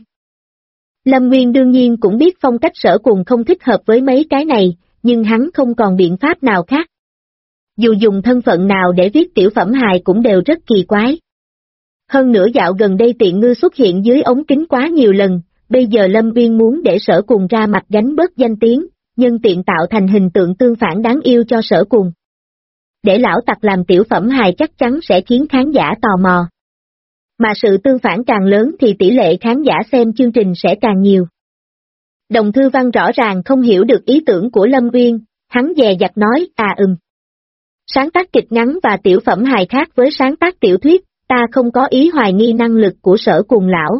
Speaker 2: Lâm Nguyên đương nhiên cũng biết phong cách Sở Cùng không thích hợp với mấy cái này, nhưng hắn không còn biện pháp nào khác. Dù dùng thân phận nào để viết tiểu phẩm hài cũng đều rất kỳ quái. Hơn nữa dạo gần đây Tiện Ngư xuất hiện dưới ống kính quá nhiều lần, bây giờ Lâm Nguyên muốn để Sở Cùng ra mặt gánh bớt danh tiếng, nhân tiện tạo thành hình tượng tương phản đáng yêu cho Sở Cùng. Để lão tặc làm tiểu phẩm hài chắc chắn sẽ khiến khán giả tò mò. Mà sự tương phản càng lớn thì tỷ lệ khán giả xem chương trình sẽ càng nhiều. Đồng Thư Văn rõ ràng không hiểu được ý tưởng của Lâm Nguyên, hắn dè dặt nói, sáng tác kịch ngắn và tiểu phẩm hài khác với sáng tác tiểu thuyết, ta không có ý hoài nghi năng lực của Sở Cùng lão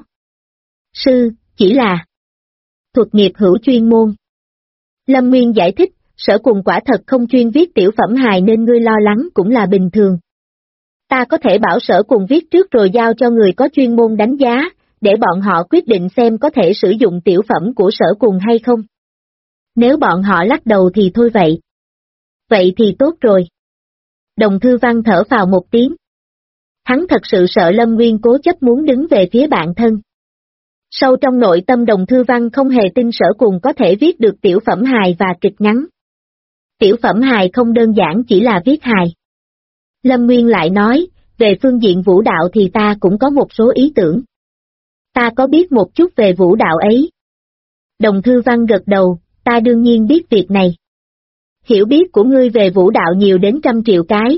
Speaker 2: sư, chỉ là thuật nghiệp hữu chuyên môn. Lâm Nguyên giải thích, Sở Cùng quả thật không chuyên viết tiểu phẩm hài nên ngươi lo lắng cũng là bình thường. Ta có thể bảo Sở Cùng viết trước rồi giao cho người có chuyên môn đánh giá, để bọn họ quyết định xem có thể sử dụng tiểu phẩm của Sở Cùng hay không. Nếu bọn họ lắc đầu thì thôi vậy. Vậy thì tốt rồi. Đồng Thư Văn thở phào một tiếng. Hắn thật sự sợ Lâm Nguyên cố chấp muốn đứng về phía bạn thân. Sâu trong nội tâm Đồng Thư Văn không hề tin Sở Cùng có thể viết được tiểu phẩm hài và kịch ngắn. Tiểu phẩm hài không đơn giản chỉ là viết hài. Lâm Nguyên lại nói, về phương diện vũ đạo thì ta cũng có một số ý tưởng. Ta có biết một chút về vũ đạo ấy. Đồng Thư Văn gật đầu, ta đương nhiên biết việc này. Hiểu biết của ngươi về vũ đạo nhiều đến 100 triệu cái,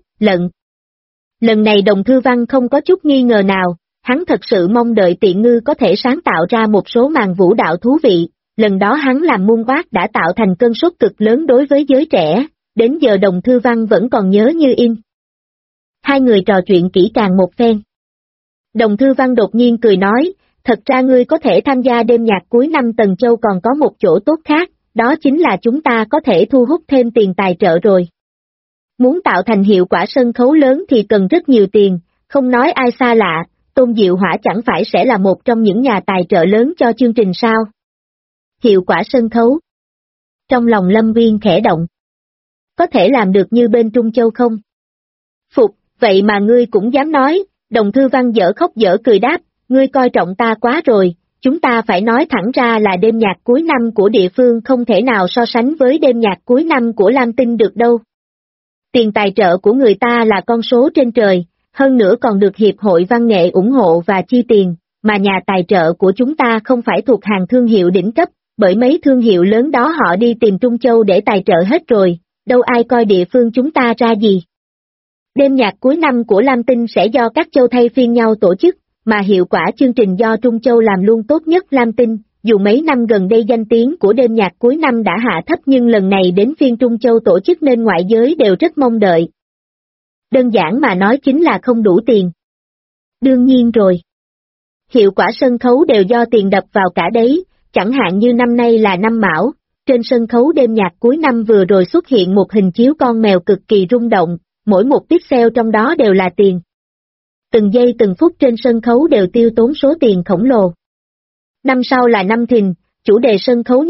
Speaker 2: Lần này Đồng Thư Văn không có chút nghi ngờ nào, hắn thật sự mong đợi Tiện Ngư có thể sáng tạo ra một số màn vũ đạo thú vị, lần đó hắn làm moonwalk đã tạo thành cơn sốt cực lớn đối với giới trẻ, đến giờ Đồng Thư Văn vẫn còn nhớ như in. Hai người trò chuyện kỹ càng một phen. Đồng Thư Văn đột nhiên cười nói, thật ra ngươi có thể tham gia đêm nhạc cuối năm Tần Châu còn có một chỗ tốt khác, đó chính là chúng ta có thể thu hút thêm tiền tài trợ rồi. Muốn tạo thành hiệu quả sân khấu lớn thì cần rất nhiều tiền, không nói ai xa lạ, Tôn Diệu Hỏa chẳng phải sẽ là một trong những nhà tài trợ lớn cho chương trình sao? Hiệu quả sân khấu. Trong lòng Lâm Nguyên khẽ động. Có thể làm được như bên Trung Châu không? Phục, vậy mà ngươi cũng dám nói, Đồng Thư Văn dở khóc dở cười đáp, ngươi coi trọng ta quá rồi, chúng ta phải nói thẳng ra là đêm nhạc cuối năm của địa phương không thể nào so sánh với đêm nhạc cuối năm của Lam Tinh được đâu. Tiền tài trợ của người ta là con số trên trời, hơn nữa còn được Hiệp hội Văn nghệ ủng hộ và chi tiền, mà nhà tài trợ của chúng ta không phải thuộc hàng thương hiệu đỉnh cấp, bởi mấy thương hiệu lớn đó họ đi tìm Trung Châu để tài trợ hết rồi, đâu ai coi địa phương chúng ta ra gì. Đêm nhạc cuối năm của Lam Tinh sẽ do các châu thay phiên nhau tổ chức, mà hiệu quả chương trình do Trung Châu làm luôn tốt nhất Lam Tinh, dù mấy năm gần đây danh tiếng của đêm nhạc cuối năm đã hạ thấp nhưng lần này đến phiên Trung Châu tổ chức nên ngoại giới đều rất mong đợi. Đơn giản mà nói chính là không đủ tiền. Đương nhiên rồi. Hiệu quả sân khấu đều do tiền đập vào cả đấy, chẳng hạn như năm nay là năm Mão, trên sân khấu đêm nhạc cuối năm vừa rồi xuất hiện một hình chiếu con mèo cực kỳ rung động, mỗi một pixel trong đó đều là tiền. Từng giây từng phút trên sân khấu đều tiêu tốn số tiền khổng lồ. Năm sau là năm Thìn, chủ đề sân khấu